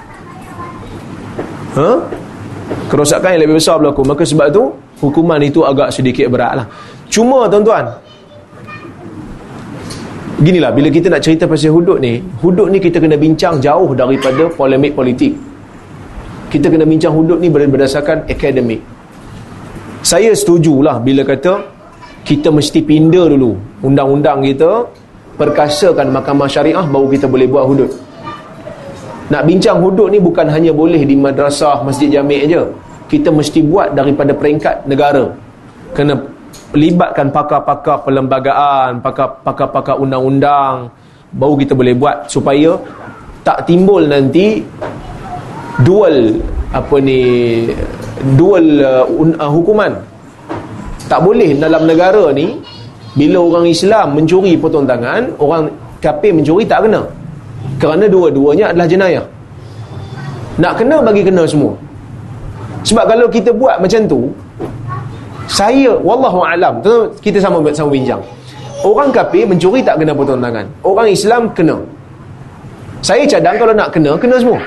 Ha? Kerosakan yang lebih besar berlaku. Maka sebab tu hukuman itu agak sedikit berat lah. Cuma tuan-tuan, Ginilah, bila kita nak cerita pasal hudud ni, hudud ni kita kena bincang jauh daripada polemik politik. Kita kena bincang hudud ni berdasarkan akademik. Saya setujulah bila kata kita mesti pindah dulu undang-undang kita, perkasakan mahkamah syariah, baru kita boleh buat hudud. Nak bincang hudud ni bukan hanya boleh di madrasah, masjid jami' je. Kita mesti buat daripada peringkat negara. Kena libatkan pakar-pakar perlembagaan, pakar-pakar undang-undang, baru kita boleh buat, supaya tak timbul nanti dual apa ni dual uh, uh, hukuman. Tak boleh dalam negara ni bila orang Islam mencuri potong tangan, orang kafir mencuri tak kena, kerana dua-duanya adalah jenayah. Nak kena bagi kena semua. Sebab kalau kita buat macam tu, saya wallahu alam, kita sama sama bincang, orang kafir mencuri tak kena potong tangan, orang Islam kena. Saya cadang kalau nak kena, kena semua.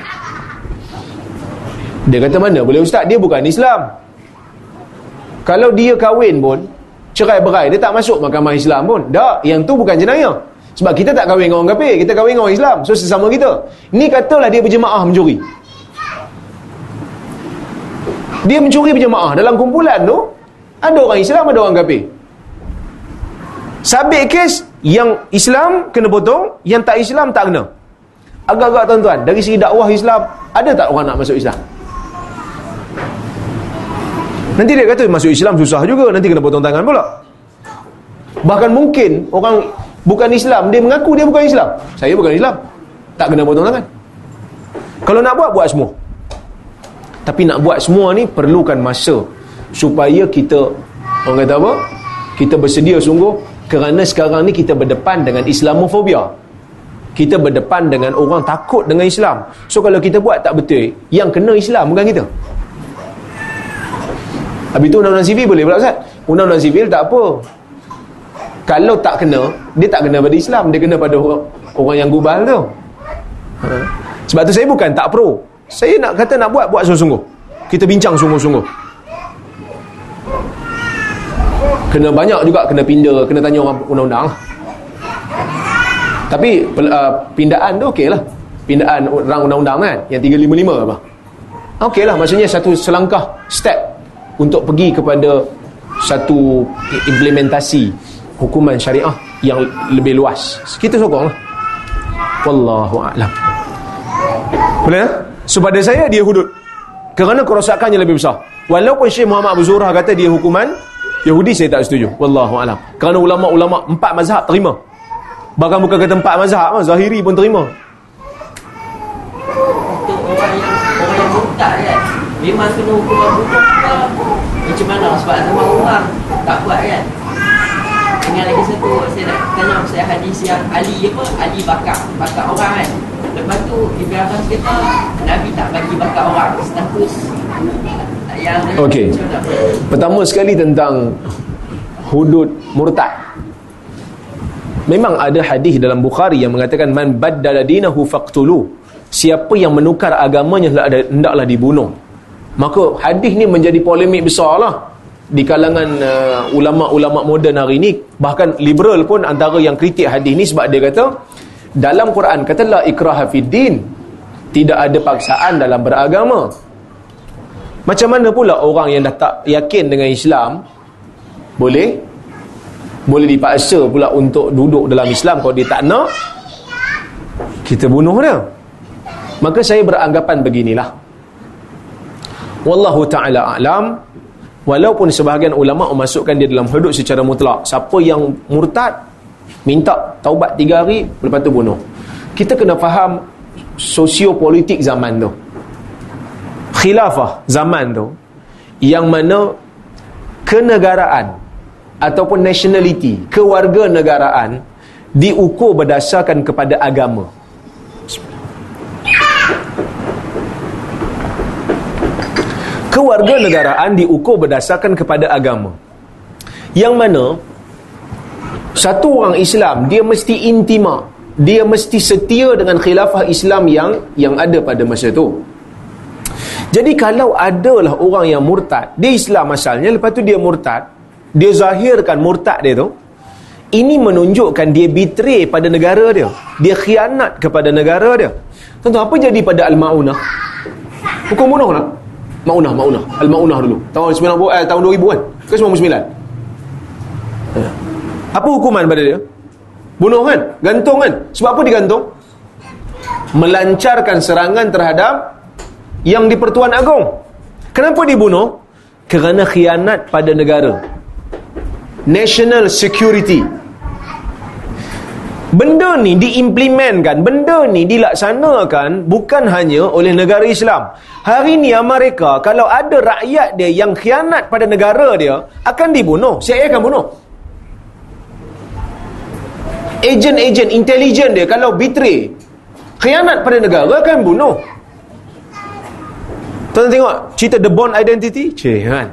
Dia kata, mana boleh ustaz, dia bukan Islam. Kalau dia kahwin pun, cerai berai, dia tak masuk mahkamah Islam pun. Tak, yang tu bukan jenayah. Sebab kita tak kahwin dengan orang kafir, kita kahwin dengan orang Islam. So sesama kita. Ni katalah dia berjemaah mencuri. Dia mencuri berjemaah, dalam kumpulan tu ada orang Islam, ada orang kafir. Sabit kes, yang Islam kena potong, yang tak Islam tak kena. Agak-agak tuan-tuan, dari segi dakwah Islam, ada tak orang nak masuk Islam? Nanti dia kata masuk Islam susah juga, nanti kena potong tangan pula. Bahkan mungkin orang bukan Islam, dia mengaku dia bukan Islam. Saya bukan Islam, tak kena potong tangan. Kalau nak buat, buat semua. Tapi nak buat semua ni perlukan masa, supaya kita, orang kata apa, kita bersedia sungguh. Kerana sekarang ni kita berdepan dengan Islamofobia. Kita berdepan dengan orang takut dengan Islam. So kalau kita buat tak betul, yang kena Islam bukan kita. Habis tu undang-undang sivil boleh pula Ustaz? Undang-undang sivil tak apa, kalau tak kena, dia tak kena pada Islam, dia kena pada orang, orang yang gubal tu. Ha? Sebab tu saya bukan tak pro. Saya nak kata nak buat, buat sungguh-sungguh. Kita bincang sungguh-sungguh. Kena banyak juga, kena pindah, kena tanya orang undang-undang lah. Tapi uh, pindaan tu okey lah. Pindaan orang undang-undang kan, yang tiga lima lima apa, okey lah, maksudnya satu selangkah step untuk pergi kepada satu implementasi hukuman syariah yang lebih luas. Kita sokong lah. Wallahu a'lam. Boleh tak? So pada saya dia hudud, kerana kerosakannya lebih besar. Walaupun Syekh Muhammad Abu Zurah kata dia hukuman Yahudi, saya tak setuju. Wallahu a'lam. Kerana ulama-ulama empat mazhab terima. Bahkan bukan kata empat mazhab, Zahiri pun terima. Untuk orang yang orang yang murtad kan, memang kena hukuman bunuh ke macam mana? Sebab zaman orang tak buat kan. Dengan lagi satu, saya nak tanya saya hadis yang Ali apa? Ali bakar bakar orang kan. Lepas tu Ibn Abbas kata Nabi tak bagi bakar orang, status yang okey. Pertama sekali tentang hudud murtad. Memang ada hadis dalam Bukhari yang mengatakan man baddala dinahu faqtulu. Siapa yang menukar agamanya hendaklah dibunuh. Maka hadis ni menjadi polemik besarlah di kalangan uh, ulama-ulama moden hari ni. Bahkan liberal pun antara yang kritik hadis ni, sebab dia kata dalam Quran kata la ikraha fid din, tidak ada paksaan dalam beragama. Macam mana pula orang yang dah tak yakin dengan Islam boleh boleh dipaksa pula untuk duduk dalam Islam? Kalau dia tak nak, kita bunuh dia. Maka saya beranggapan beginilah, wallahu ta'ala a'lam. Walaupun sebahagian ulama' memasukkan dia dalam hudud secara mutlak, siapa yang murtad minta taubat tiga hari, lepas tu bunuh. Kita kena faham sosiopolitik zaman tu, khilafah zaman tu, yang mana kenegaraan ataupun nationality, kewarganegaraan diukur berdasarkan kepada agama. Kewarganegaraan diukur berdasarkan kepada agama, yang mana satu orang Islam dia mesti intima, dia mesti setia dengan khilafah Islam yang yang ada pada masa tu. Jadi kalau adalah orang yang murtad, dia Islam asalnya, lepas tu dia murtad, dia zahirkan murtad dia tu, Ini menunjukkan dia betray pada negara dia. Dia khianat kepada negara dia. Tuan-tuan, apa jadi pada Al-Ma'unah? Hukum bunuh tak? Ma'unah, Ma'unah. Al-Ma'unah dulu. Tahun sembilan puluh, eh, tahun dua ribu kan? Ke sembilan puluh sembilan? Apa hukuman pada dia? Bunuh kan? Gantung kan? Sebab apa digantung? Melancarkan serangan terhadap yang di Pertuan Agong. Kenapa dibunuh? Kerana khianat pada negara. National security. Benda ni diimplementkan, benda ni dilaksanakan bukan hanya oleh negara Islam. Hari ni Amerika, kalau ada rakyat dia yang khianat pada negara dia, akan dibunuh. C I A akan bunuh. Ejen-ejen intelijen dia kalau betray, khianat pada negara, akan bunuh. Tuan tengok cerita The Bourne Identity, cik kan?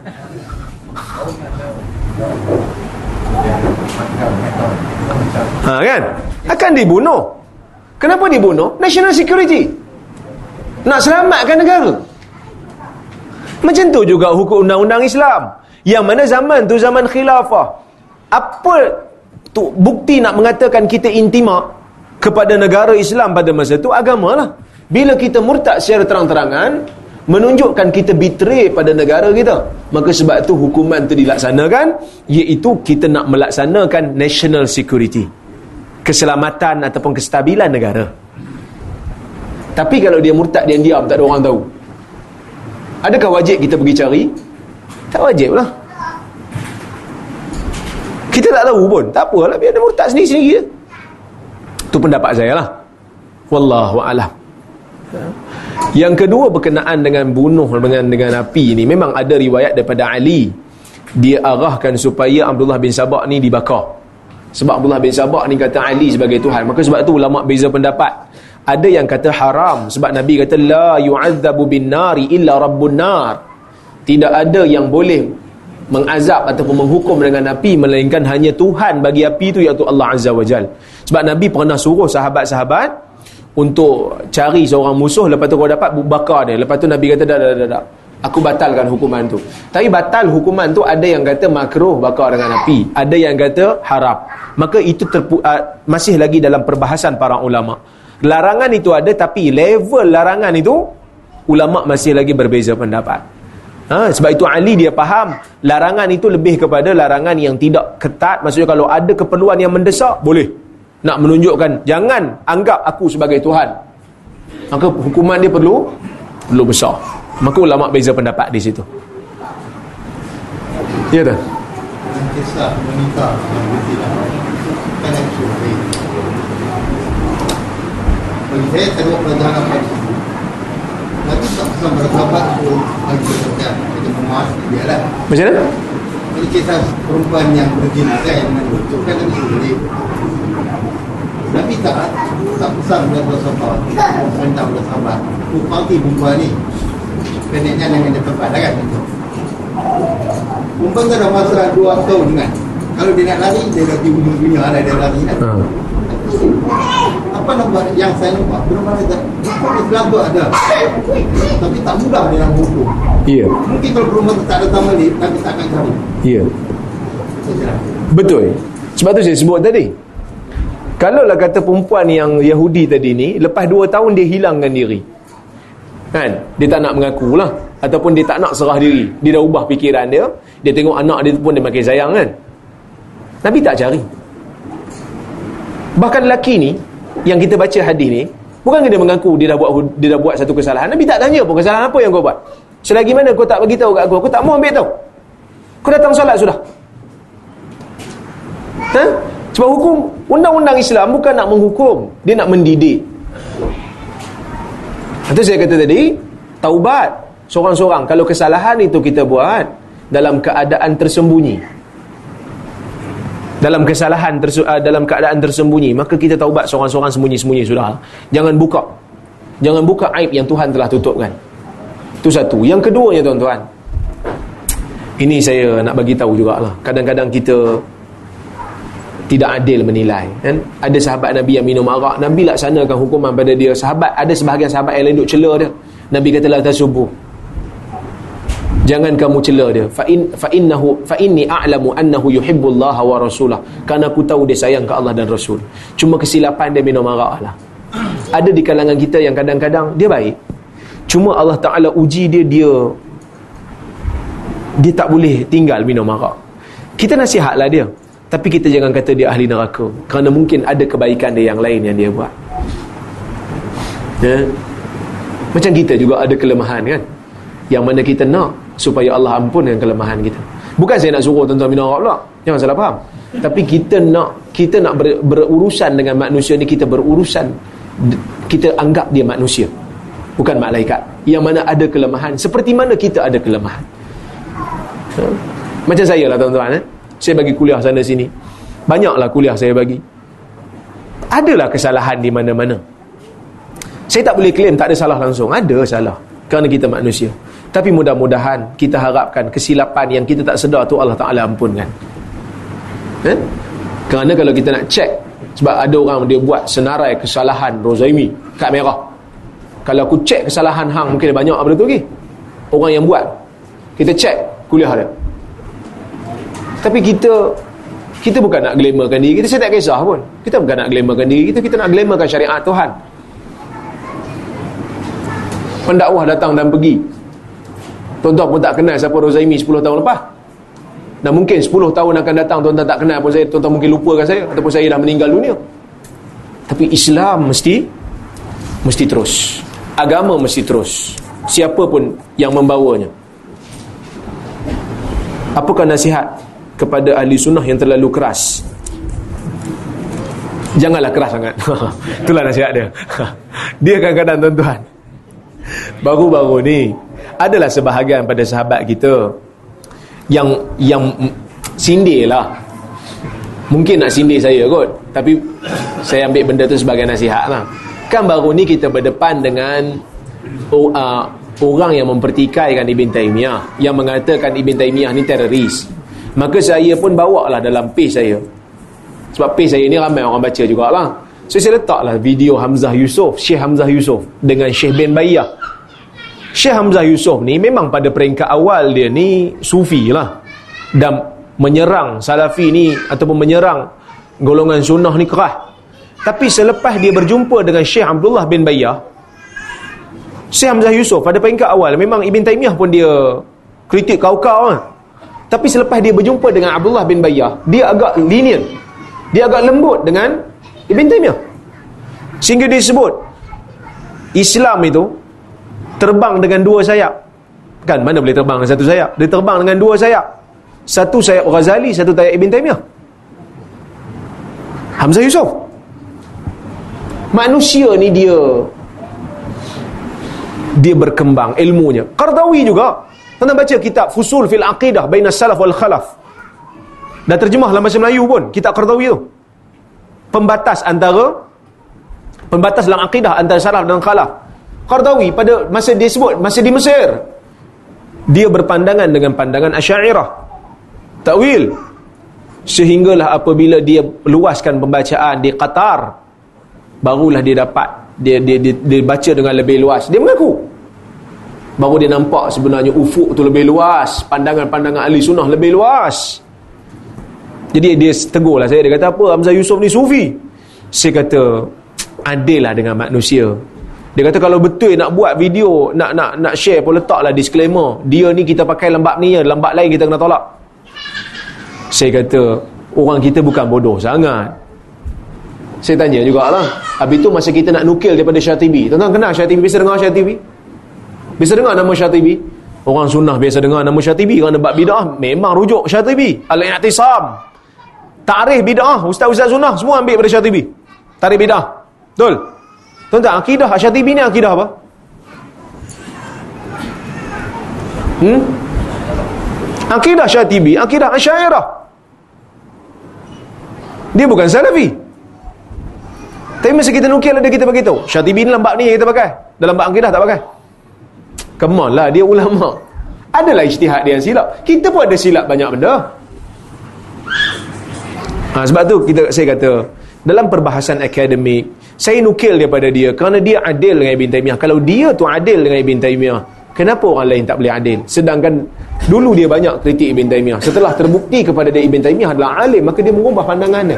Ha kan? Akan dibunuh. Kenapa dibunuh? National security. Nak selamatkan negara. Macam tu juga hukum undang-undang Islam. Yang mana zaman tu zaman khilafah. Apa tu bukti nak mengatakan kita intima kepada negara Islam pada masa tu? Agamalah. Bila kita murtad secara terang-terangan, menunjukkan kita betray pada negara kita, maka sebab tu hukuman tu dilaksanakan, iaitu kita nak melaksanakan national security, keselamatan ataupun kestabilan negara. Tapi kalau dia murtad, dia diam, tak ada orang tahu, adakah wajib kita pergi cari? Tak wajib lah. Kita tak tahu pun, tak apalah, biar dia murtad sendiri-sendiri je. Itu pendapat saya lah. Wallahu a'lam. Yang kedua berkenaan dengan bunuh dengan dengan api ni, memang ada riwayat daripada Ali, dia arahkan supaya Abdullah bin Sabah ni dibakar. Sebab Abdullah bin Sabah ni kata Ali sebagai Tuhan. Maka sebab tu ulama beza pendapat. Ada yang kata haram, sebab Nabi kata la yu'adzabu bin nari illa rabbun nar. Tidak ada yang boleh mengazab ataupun menghukum dengan api melainkan hanya Tuhan bagi api itu, iaitu Allah Azza wa Jal. Sebab Nabi pernah suruh sahabat-sahabat untuk cari seorang musuh, lepas tu kau dapat bakar dia. Lepas tu Nabi kata dah dah dah, dah. Aku batalkan hukuman tu. Tapi batal hukuman tu, ada yang kata makruh bakar dengan api, ada yang kata haram. Maka itu terpu, uh, masih lagi dalam perbahasan para ulama. Larangan itu ada, tapi level larangan itu ulama masih lagi berbeza pendapat. Ha, sebab itu Ali dia faham larangan itu lebih kepada larangan yang tidak ketat. Maksudnya kalau ada keperluan yang mendesak, boleh. Nak menunjukkan, jangan anggap aku sebagai Tuhan, maka hukuman dia perlu perlu besar. Maka ulama beza pendapat di situ. Ya tak? Kisah wanita yang bertilah kan yang suami. Bagi saya tengok pelajaran apa itu. Nanti tak pesan bersahabat tu bagi kerja itu memas dia lah. Macam mana? Jadi kisah perempuan yang berzina kan dengan itu kan yang suami. Nabi tak tak pesan kepada sahabat, minta kepada sahabat, upati perempuan ni pendeknya dengan dia tempat kan. Perempuan tu dah masa dua tahun kan. Kalau dia nak lari, dia dah di ujung dunia ada dia lari kan. Hmm. Apa nak buat yang saya nampak, benar-benar tak hukum Islam tu ada, tapi tak mudah dia nak hukum. Ya. Mungkin kalau perempuan tu tak ada tamalib, tapi tak akan cari. Ya. Betul. Sebab tu saya sebut tadi, kalau lah kata perempuan yang Yahudi tadi ni, lepas dua tahun dia hilangkan diri, kan? Dia tak nak mengaku lah, ataupun dia tak nak serah diri, dia dah ubah fikiran dia, dia tengok anak dia pun dia makin sayang kan. Nabi tak cari. Bahkan lelaki ni yang kita baca hadis ni, bukan dia mengaku dia dah buat dia dah buat satu kesalahan. Nabi tak tanya pun kesalahan apa yang kau buat. Selagi mana kau tak bagi tahu kat aku, aku tak mau ambil tahu. Kau datang solat sudah. Ha? Sebab hukum undang-undang Islam bukan nak menghukum, dia nak mendidik. Itu saya kata tadi, taubat seorang-seorang kalau kesalahan itu kita buat dalam keadaan tersembunyi, dalam kesalahan tersu, uh, dalam keadaan tersembunyi, maka kita taubat seorang-seorang sembunyi-sembunyi sudah. Jangan buka. Jangan buka aib yang Tuhan telah tutupkan. Itu satu. Yang keduanya tuan-tuan, ini saya nak bagi tahu jugalah. Kadang-kadang kita tidak adil menilai, kan? Ada sahabat Nabi yang minum arak, Nabi laksanakan hukuman pada dia. Sahabat, ada sebahagian sahabat yang lain duk cela dia. Nabi kata la tasubbu. Jangan kamu cela dia. Fa in fa innahu fa inni a'lamu annahu yuhibbullah wa rasulah. Karena aku tahu dia sayang ke Allah dan Rasul. Cuma kesilapan dia minum arak lah. Ada di kalangan kita yang kadang-kadang dia baik. Cuma Allah Ta'ala uji dia, dia dia tak boleh tinggal minum arak. Kita nasihatlah dia, tapi kita jangan kata dia ahli neraka, kerana mungkin ada kebaikan dia yang lain yang dia buat. Ya? Macam kita juga ada kelemahan kan, yang mana kita nak supaya Allah ampunkan kelemahan kita. Bukan saya nak suruh tuan-tuan minum arak pula, jangan salah faham. Tapi kita nak kita nak ber, berurusan dengan manusia ni, kita berurusan, kita anggap dia manusia, bukan malaikat, yang mana ada kelemahan seperti mana kita ada kelemahan. Ha? Macam saya lah tuan-tuan, eh? Saya bagi kuliah sana sini, banyaklah kuliah saya bagi, adalah kesalahan di mana-mana. Saya tak boleh claim tak ada salah langsung, ada salah, kerana kita manusia. Tapi mudah-mudahan kita harapkan kesilapan yang kita tak sedar tu Allah Ta'ala ampunkan. Eh? Kerana kalau kita nak check, sebab ada orang dia buat senarai kesalahan Rozaimi kad merah. Kalau aku check kesalahan hang, mungkin banyak apa tu lagi orang yang buat, kita check kuliah dia. Tapi kita kita bukan nak glamourkan diri kita. Saya tak kisah pun, kita bukan nak glamourkan diri kita, kita nak glamourkan syariat Tuhan. Pendakwah datang dan pergi, tuan-tuan pun tak kenal siapa Rozaimi sepuluh tahun lepas. Dan mungkin sepuluh tahun akan datang tuan-tuan tak kenal pun saya, tuan-tuan mungkin lupakan saya, ataupun saya dah meninggal dunia. Tapi Islam mesti mesti terus, agama mesti terus, siapa pun yang membawanya. Apakah nasihat kepada ahli sunnah yang terlalu keras? Janganlah keras sangat. Itulah nasihat dia. Dia kadang-kadang tuan-tuan, baru-baru ni adalah sebahagian pada sahabat kita yang yang sindir lah. Mungkin nak sindir saya kot, tapi saya ambil benda tu sebagai nasihat lah. Kan baru ni kita berdepan dengan oh, uh, orang yang mempertikaikan Ibn Taymiyah, yang mengatakan Ibn Taymiyah ni teroris. Maka saya pun bawa lah dalam page saya, sebab page saya ni ramai orang baca jugalah. So saya letaklah video Hamzah Yusof, Syekh Hamzah Yusof dengan Syekh bin Bayyah. Syekh Hamzah Yusof ni memang pada peringkat awal dia ni sufi lah, dan menyerang salafi ni ataupun menyerang golongan sunnah ni keras. Tapi selepas dia berjumpa dengan Syekh Abdullah bin Bayyah, Syekh Hamzah Yusof pada peringkat awal memang Ibn Taymiyah pun dia kritik kau-kau lah. Tapi selepas dia berjumpa dengan Abdullah bin Bayyah, dia agak lenient, dia agak lembut dengan Ibn Taymiyah, sehingga dia sebut Islam itu terbang dengan dua sayap. Kan mana boleh terbang dengan satu sayap? Dia terbang dengan dua sayap, satu sayap Ghazali, satu sayap Ibn Taymiyah. Hamzah Yusof, manusia ni dia dia berkembang ilmunya. Qardawi juga, tuan baca kitab Fusul fil Aqidah Bainas Salaf wal Khalaf, dah terjemah dalam bahasa Melayu pun kitab Qardawi tu. Pembatas antara Pembatas dalam akidah antara salaf dan khalaf. Qardawi pada masa dia sebut, masa di Mesir, dia berpandangan dengan pandangan Asy'ariyah, takwil. Sehinggalah apabila dia luaskan pembacaan di Qatar, barulah dia dapat dia dia dia, dia baca dengan lebih luas. Dia mengaku, baru dia nampak sebenarnya ufuk tu lebih luas, pandangan-pandangan ahli sunnah lebih luas. Jadi dia tegurlah saya, dia kata apa, Hamzah Yusof ni sufi. Saya kata adil lah dengan manusia. Dia kata kalau betul nak buat video, nak nak nak share pun letaklah disclaimer, dia ni kita pakai lembab ni, lembab lain kita kena tolak. Saya kata orang kita bukan bodoh sangat. Saya tanya jugalah, habis tu masa kita nak nukil daripada Syatibi, tuan-tuan kenal Syatibi? Biasa dengar Syatibi? Biasa dengar nama Syatibi? Orang sunnah biasa dengar nama Syatibi, kerana bab bid'ah memang rujuk Syatibi. Al-I'tisam, Ta'rif bid'ah, ustaz-ustaz sunnah semua ambil pada Syatibi. Ta'rif bid'ah, betul? Tuan-tuan, akidah Syatibi ni akidah apa? Hmm? Akidah Syatibi, akidah Asy'ariyah. Dia bukan Salafi. Tapi masa kita nukil ada kita beritahu Syatibi ni dalam bab ni yang kita pakai, dalam bab akidah tak pakai. Come on lah, dia ulama. Adalah ijtihad dia yang silap. Kita pun ada silap banyak benda. Ha, sebab tu kita saya kata dalam perbahasan akademik, saya nukil daripada dia kerana dia adil dengan Ibn Taymiyah. Kalau dia tu adil dengan Ibn Taymiyah, Kenapa orang lain tak boleh adil? Sedangkan dulu dia banyak kritik Ibn Taymiyah. Setelah terbukti kepada dia Ibn Taymiyah adalah alim, maka dia mengubah pandangannya.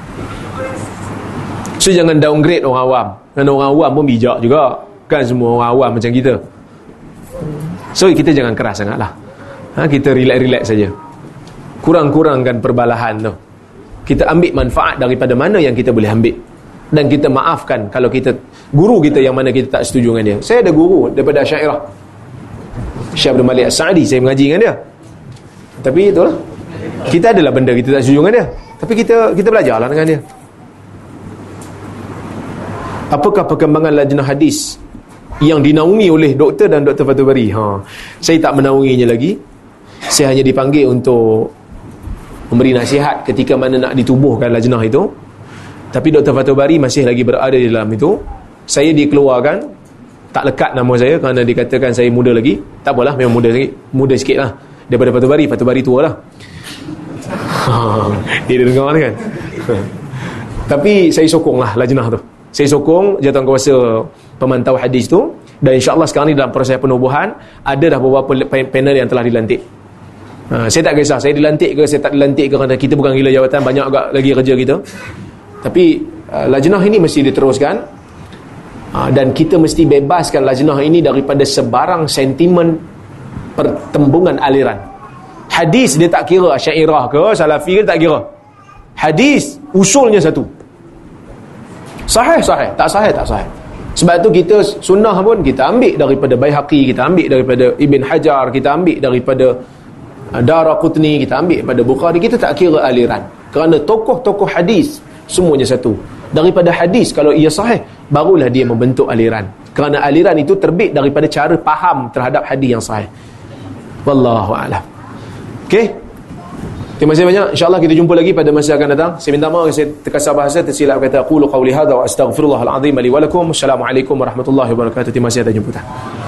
So jangan downgrade orang awam. Kerana orang awam pun bijak juga. Kan semua orang awam macam kita. So kita jangan keras sangatlah. Ha, kita relax-relax saja. Kurang-kurangkan perbalahan tu. Kita ambil manfaat daripada mana yang kita boleh ambil. Dan kita maafkan kalau kita, guru kita yang mana kita tak setuju dengan dia. Saya ada guru daripada Asy'ariyah, Syekh Abdul Malik As-Sa'di, saya mengaji dengan dia. Tapi itulah, kita adalah benda kita tak setuju dengan dia, tapi kita kita belajarlah dengan dia. Apakah perkembangan lajnah hadis yang dinaungi oleh doktor dan Doktor Fathul Bari? Ha, saya tak menaunginya lagi. Saya hanya dipanggil untuk memberi nasihat ketika mana nak ditubuhkan lajnah itu. Tapi Doktor Fathul Bari masih lagi berada di dalam itu. Saya dikeluarkan, tak lekat nama saya kerana dikatakan saya muda lagi. Tak apalah, memang muda sikit, muda sikit lah daripada Fathul Bari. Fathul Bari tua lah. Dia dah dengar kan. Tapi saya sokong lah lajnah tu. Saya sokong jawatankuasa pemantau hadis tu. Dan insyaAllah sekarang ni dalam proses penubuhan, ada dah beberapa panel yang telah dilantik. Ha, saya tak kisah saya dilantik ke saya tak dilantik ke, kerana kita bukan gila jawatan, banyak agak lagi kerja kita. Tapi uh, lajnah ini mesti diteruskan. Uh, dan kita mesti bebaskan lajnah ini daripada sebarang sentimen pertembungan aliran. Hadis dia tak kira Asy'ariyah ke Salafi ke, tak kira. Hadis usulnya satu. Sahih, sahih. Tak sahih, tak sahih. Sebab tu kita sunnah pun kita ambil daripada Baihaqi, kita ambil daripada Ibn Hajar, kita ambil daripada Daraqutni, kita ambil daripada Bukhari. Kita tak kira aliran. Kerana tokoh-tokoh hadis semuanya satu. Daripada hadis, kalau ia sahih, barulah dia membentuk aliran. Kerana aliran itu terbit daripada cara faham terhadap hadis yang sahih. Wallahu a'lam. Okey. Terima kasih banyak. InsyaAllah kita jumpa lagi pada masa akan datang. Saya minta maaf saya terkasar bahasa, tersilap kata. Aqulu qawli hadha wa astaghfirullahal azim li wa lakum. Assalamualaikum warahmatullahi wabarakatuh. Terima kasih atas jemputan.